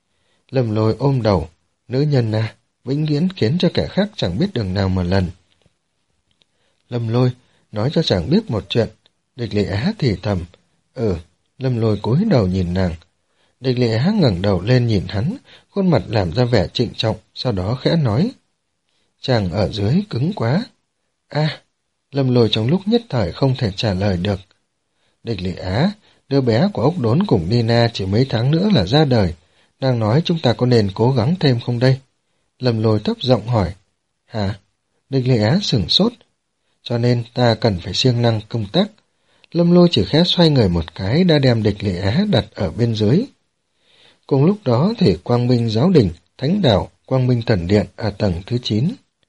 Lâm Lôi ôm đầu. Nữ nhân à, vĩnh viễn khiến cho kẻ khác chẳng biết đường nào mà lần. Lâm Lôi, nói cho chàng biết một chuyện. Địch Lệ Á thì thầm. Ừ, Lâm Lôi cúi đầu nhìn nàng. Địch Lệ Á ngẩng đầu lên nhìn hắn, khuôn mặt làm ra vẻ trịnh trọng, sau đó khẽ nói. Chàng ở dưới cứng quá. À, Lâm Lôi trong lúc nhất thời không thể trả lời được. Địch Lệ Á, đứa bé của ốc đốn cùng Nina chỉ mấy tháng nữa là ra đời. Nàng nói chúng ta có nên cố gắng thêm không đây? Lâm Lôi thấp giọng hỏi. Hả? Địch Lệ Á sửng sốt. Cho nên ta cần phải siêng năng công tác. Lâm Lôi chỉ khẽ xoay người một cái đã đem Địch Lệ Á đặt ở bên dưới. Cùng lúc đó thì Quang Minh Giáo Đình, Thánh Đảo, Quang Minh Thần Điện ở tầng thứ chín.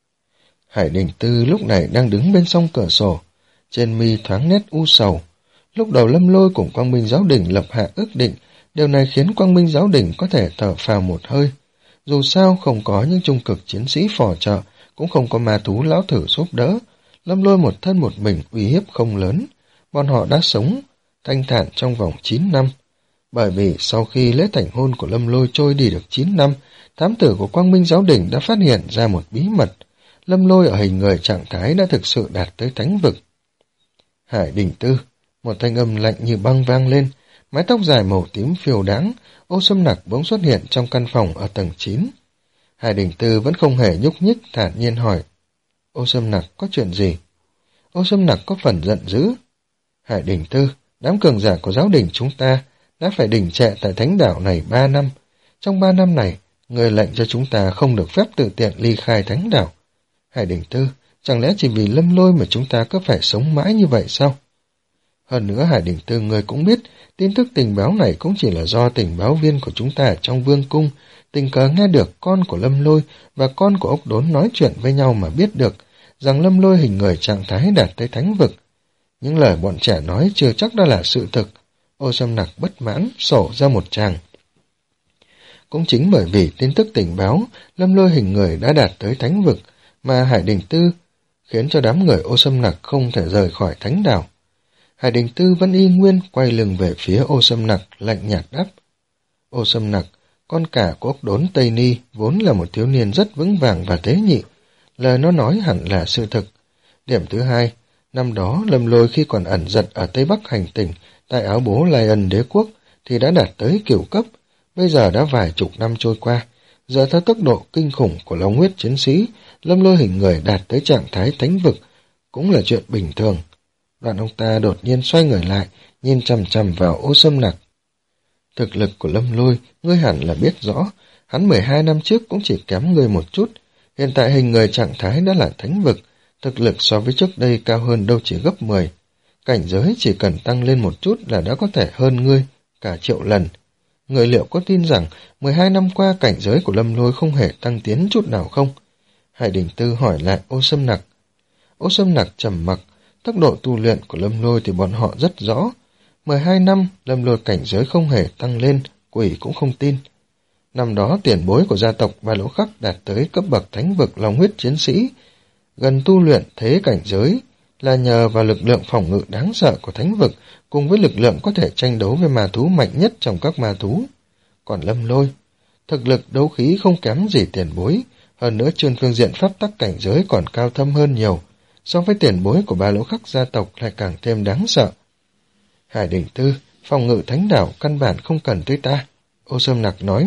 Hải Đình Tư lúc này đang đứng bên song cửa sổ, trên mi thoáng nét u sầu. Lúc đầu Lâm Lôi cùng Quang Minh Giáo Đình lập hạ ước định, điều này khiến Quang Minh Giáo Đình có thể thở phào một hơi. Dù sao không có những trung cực chiến sĩ phò trợ, cũng không có ma thú lão thử giúp đỡ. Lâm Lôi một thân một mình uy hiếp không lớn. Bọn họ đã sống thanh thản trong vòng chín năm. Bởi vì sau khi lễ thành hôn của Lâm Lôi trôi đi được chín năm, thám tử của Quang Minh Giáo Đình đã phát hiện ra một bí mật. Lâm Lôi ở hình người trạng thái đã thực sự đạt tới thánh vực. Hải Đình Tư, một thanh âm lạnh như băng vang lên, mái tóc dài màu tím phiêu đáng, Ô Sâm Nặc bỗng xuất hiện trong căn phòng ở tầng chín. Hải Đình Tư vẫn không hề nhúc nhích, thản nhiên hỏi. Ô Sâm Nặc có chuyện gì? Ô Sâm Nặc có phần giận dữ. Hải Đình Tư, đám cường giả của giáo đình chúng ta đã phải đình trệ tại thánh đảo này ba năm. Trong ba năm này, người lệnh cho chúng ta không được phép tự tiện ly khai thánh đảo. Hải Đình Tư, chẳng lẽ chỉ vì Lâm Lôi mà chúng ta cứ phải sống mãi như vậy sao? Hơn nữa Hải Đình Tư, người cũng biết, tin tức tình báo này cũng chỉ là do tình báo viên của chúng ta trong vương cung tình cờ nghe được con của Lâm Lôi và con của ốc đốn nói chuyện với nhau mà biết được rằng Lâm Lôi hình người trạng thái đạt tới thánh vực. Những lời bọn trẻ nói chưa chắc đã là sự thực. Ô Sâm Nặc bất mãn, sổ ra một tràng. Cũng chính bởi vì tin tức tình báo Lâm Lôi hình người đã đạt tới thánh vực mà Hải Đình Tư khiến cho đám người Ô Sâm Nặc không thể rời khỏi thánh đảo. Hải Đình Tư vẫn y nguyên quay lưng về phía Ô Sâm Nặc, lạnh nhạt đáp. Ô Sâm Nặc, con cả của ốc đốn Tây Ni vốn là một thiếu niên rất vững vàng và tế nhị. Lời nó nói hẳn là sự thực. Điểm thứ hai, năm đó Lâm Lôi khi còn ẩn giật ở Tây Bắc hành tinh tại áo bố Lion đế quốc thì đã đạt tới cửu cấp. Bây giờ đã vài chục năm trôi qua, giờ theo tốc độ kinh khủng của Long huyết chiến sĩ, Lâm Lôi hình người đạt tới trạng thái thánh vực cũng là chuyện bình thường. Đoạn ông ta đột nhiên xoay người lại, nhìn chằm chằm vào Ô Sâm Nặc. Thực lực của Lâm Lôi, ngươi hẳn là biết rõ, hắn mười hai năm trước cũng chỉ kém ngươi một chút, Hiện tại hình người trạng thái đã là thánh vực, thực lực so với trước đây cao hơn đâu chỉ gấp mười. Cảnh giới chỉ cần tăng lên một chút là đã có thể hơn ngươi cả triệu lần. Người liệu có tin rằng mười hai năm qua cảnh giới của Lâm Lôi không hề tăng tiến chút nào không? Hải Đình Tư hỏi lại Ô Sâm Nặc. Ô Sâm Nặc trầm mặc, tốc độ tu luyện của Lâm Lôi thì bọn họ rất rõ. mười hai năm, Lâm Lôi cảnh giới không hề tăng lên, quỷ cũng không tin. Năm đó tiền bối của gia tộc Ba Lỗ Khắc đạt tới cấp bậc thánh vực long huyết chiến sĩ, gần tu luyện thế cảnh giới là nhờ vào lực lượng phòng ngự đáng sợ của thánh vực cùng với lực lượng có thể tranh đấu với ma thú mạnh nhất trong các ma thú. Còn Lâm Lôi, thực lực đấu khí không kém gì tiền bối, hơn nữa trên phương diện pháp tắc cảnh giới còn cao thâm hơn nhiều, so với tiền bối của Ba Lỗ Khắc gia tộc lại càng thêm đáng sợ. Hải Đình Tư, phòng ngự thánh đảo căn bản không cần tới ta, Ô Sâm Nặc nói.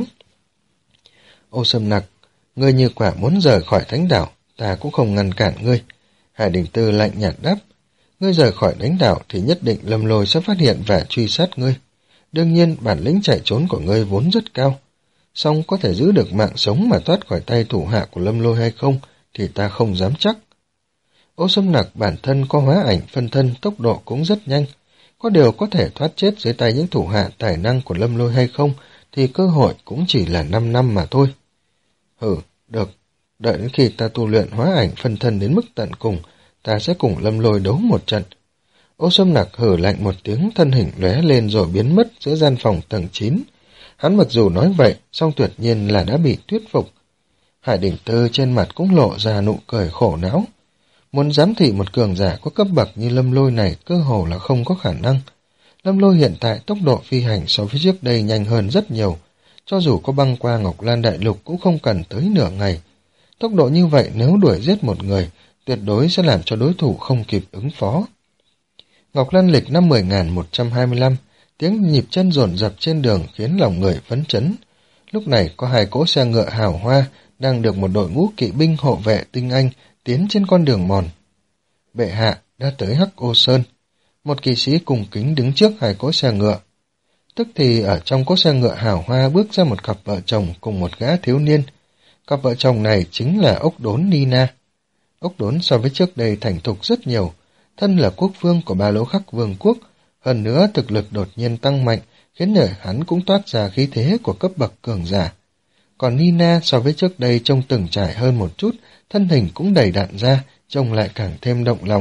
Ô Sâm Nặc, ngươi như quả muốn rời khỏi thánh đảo, ta cũng không ngăn cản ngươi. Hải Đình Tư lạnh nhạt đáp, ngươi rời khỏi thánh đảo thì nhất định Lâm Lôi sẽ phát hiện và truy sát ngươi. Đương nhiên bản lĩnh chạy trốn của ngươi vốn rất cao, song có thể giữ được mạng sống mà thoát khỏi tay thủ hạ của Lâm Lôi hay không thì ta không dám chắc. Ô Sâm Nặc bản thân có hóa ảnh phân thân, tốc độ cũng rất nhanh, có điều có thể thoát chết dưới tay những thủ hạ tài năng của Lâm Lôi hay không thì cơ hội cũng chỉ là năm năm mà thôi. Hừ, được, đợi đến khi ta tu luyện hóa ảnh phân thân đến mức tận cùng, ta sẽ cùng Lâm Lôi đấu một trận. Ô Sâm Nặc hừ lạnh một tiếng, thân hình lóe lên rồi biến mất giữa gian phòng tầng chín. Hắn mặc dù nói vậy, song tuyệt nhiên là đã bị thuyết phục. Hải Đình Tư trên mặt cũng lộ ra nụ cười khổ não. Muốn giám thị một cường giả có cấp bậc như Lâm Lôi này cơ hồ là không có khả năng. Lâm Lôi hiện tại tốc độ phi hành so với trước đây nhanh hơn rất nhiều, cho dù có băng qua Ngọc Lan Đại Lục cũng không cần tới nửa ngày. Tốc độ như vậy nếu đuổi giết một người, tuyệt đối sẽ làm cho đối thủ không kịp ứng phó. Ngọc Lan lịch năm mười nghìn một trăm hai mươi lăm, tiếng nhịp chân dồn dập trên đường khiến lòng người phấn chấn. Lúc này có hai cỗ xe ngựa hào hoa đang được một đội ngũ kỵ binh hộ vệ tinh anh tiến trên con đường mòn. Bệ hạ đã tới Hắc Ô Sơn. Một kỵ sĩ cùng kính đứng trước hai cỗ xe ngựa. Tức thì ở trong cỗ xe ngựa hào hoa bước ra một cặp vợ chồng cùng một gã thiếu niên. Cặp vợ chồng này chính là Ốc Đốn Nina. Ốc Đốn so với trước đây thành thục rất nhiều, thân là quốc vương của Ba Lỗ Khắc vương quốc, hơn nữa thực lực đột nhiên tăng mạnh, khiến nhờ hắn cũng toát ra khí thế của cấp bậc cường giả. Còn Nina so với trước đây trông từng trải hơn một chút, thân hình cũng đầy đặn ra, trông lại càng thêm động lòng.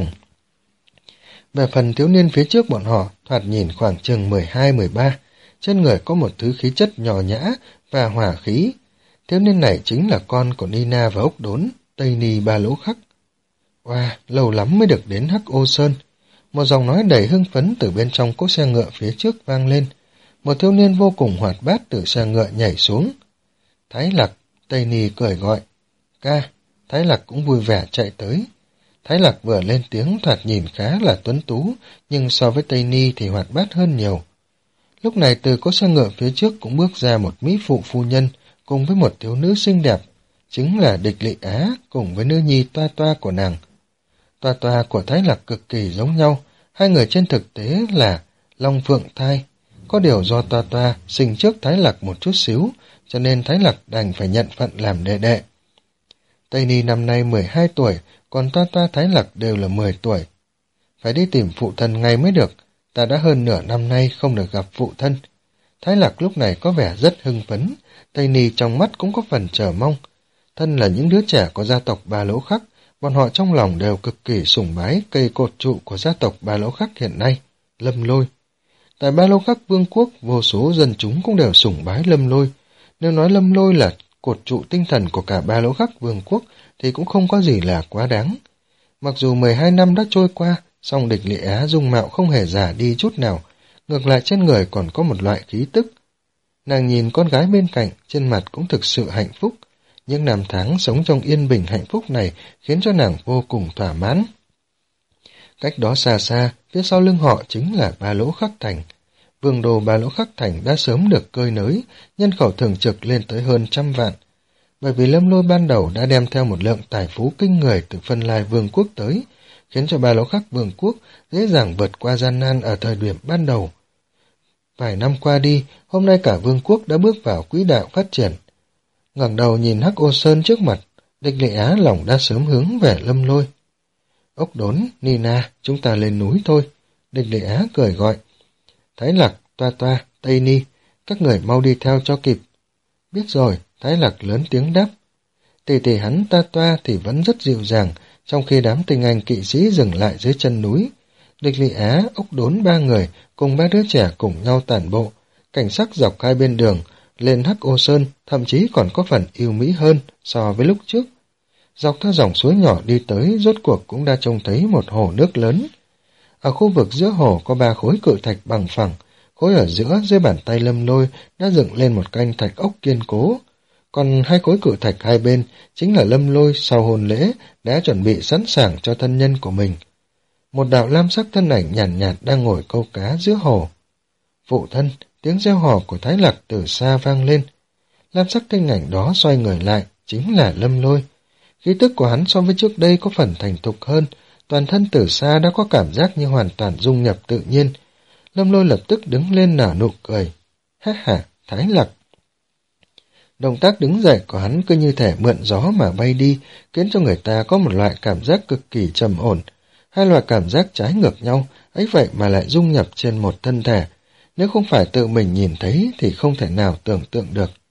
Về phần thiếu niên phía trước bọn họ, thoạt nhìn khoảng chừng mười hai mười ba, trên người có một thứ khí chất nhỏ nhã và hỏa khí. Thiếu niên này chính là con của Nina và Ốc Đốn, Tây Ni Ba Lỗ Khắc. Wow, lâu lắm mới được đến Hắc Ô Sơn. Một giọng nói đầy hưng phấn từ bên trong cỗ xe ngựa phía trước vang lên. Một thiếu niên vô cùng hoạt bát từ xe ngựa nhảy xuống. Thái Lạc, Tây Ni cười gọi. Ca, Thái Lạc cũng vui vẻ chạy tới. Thái Lạc vừa lên tiếng thoạt nhìn khá là tuấn tú, nhưng so với Tây Ni thì hoạt bát hơn nhiều. Lúc này từ cỗ xe ngựa phía trước cũng bước ra một mỹ phụ phu nhân cùng với một thiếu nữ xinh đẹp, chính là Địch Lị Á cùng với nữ nhi Toa Toa của nàng. Toa Toa của Thái Lạc cực kỳ giống nhau, hai người trên thực tế là Long Phượng thai. Có điều do Toa Toa sinh trước Thái Lạc một chút xíu, cho nên Thái Lạc đành phải nhận phận làm đệ đệ. Tây Ni năm nay mười hai tuổi, còn Toa Toa Thái Lạc đều là mười tuổi. Phải đi tìm phụ thân ngay mới được, ta đã hơn nửa năm nay không được gặp phụ thân. Thái Lạc lúc này có vẻ rất hưng phấn, Tây Ni trong mắt cũng có phần chờ mong. Thân là những đứa trẻ của gia tộc Ba Lỗ Khắc, bọn họ trong lòng đều cực kỳ sùng bái cây cột trụ của gia tộc Ba Lỗ Khắc hiện nay, Lâm Lôi. Tại Ba Lỗ Khắc vương quốc, vô số dân chúng cũng đều sùng bái Lâm Lôi. Nếu nói Lâm Lôi là cột trụ tinh thần của cả Ba Lỗ Khắc vương quốc thì cũng không có gì là quá đáng. Mặc dù mười hai năm đã trôi qua, song Địch Lị Á dung mạo không hề già đi chút nào, ngược lại trên người còn có một loại khí tức. Nàng nhìn con gái bên cạnh, trên mặt cũng thực sự hạnh phúc. Những năm tháng sống trong yên bình hạnh phúc này khiến cho nàng vô cùng thỏa mãn. Cách đó xa xa, phía sau lưng họ chính là Ba Lỗ Khắc Thành. Vương đô Ba Lỗ Khắc Thành đã sớm được cơi nới, nhân khẩu thường trực lên tới hơn trăm vạn. Bởi vì Lâm Lôi ban đầu đã đem theo một lượng tài phú kinh người từ Phân Lai Vương quốc tới, khiến cho Ba Lỗ Khắc Vương quốc dễ dàng vượt qua gian nan ở thời điểm ban đầu. Vài năm qua đi, hôm nay cả vương quốc đã bước vào quỹ đạo phát triển. Ngẩng đầu nhìn Hắc Ô Sơn trước mặt, Địch Lệ Á lòng đã sớm hướng về Lâm Lôi. Ốc Đốn, Nina, chúng ta lên núi thôi. Địch Lệ Á cười gọi. Thái Lạc, Toa Toa, Tây Ni, các người mau đi theo cho kịp. Biết rồi, Thái Lạc lớn tiếng đáp. Tỷ tỷ hắn Ta Toa thì vẫn rất dịu dàng, trong khi đám tinh anh kỵ sĩ dừng lại dưới chân núi. Địch Lệ Á, Ốc Đốn ba người cùng ba đứa trẻ cùng nhau tản bộ, cảnh sắc dọc hai bên đường, lên Hắc Ô Sơn thậm chí còn có phần yêu mỹ hơn so với lúc trước. Dọc theo dòng suối nhỏ đi tới, rốt cuộc cũng đã trông thấy một hồ nước lớn. Ở khu vực giữa hồ có ba khối cự thạch bằng phẳng, khối ở giữa dưới bàn tay Lâm Lôi đã dựng lên một canh thạch ốc kiên cố. Còn hai khối cự thạch hai bên chính là Lâm Lôi sau hôn lễ đã chuẩn bị sẵn sàng cho thân nhân của mình. Một đạo lam sắc thân ảnh nhàn nhạt, nhạt đang ngồi câu cá giữa hồ. Phụ thân, tiếng reo hò của Thái Lạc từ xa vang lên. Lam sắc thân ảnh đó xoay người lại, chính là Lâm Lôi. Khí tức của hắn so với trước đây có phần thành thục hơn, toàn thân từ xa đã có cảm giác như hoàn toàn dung nhập tự nhiên. Lâm Lôi lập tức đứng lên nở nụ cười. Ha ha, Thái Lạc. Động tác đứng dậy của hắn cứ như thể mượn gió mà bay đi, khiến cho người ta có một loại cảm giác cực kỳ trầm ổn. Hai loại cảm giác trái ngược nhau, ấy vậy mà lại dung nhập trên một thân thể. Nếu không phải tự mình nhìn thấy thì không thể nào tưởng tượng được.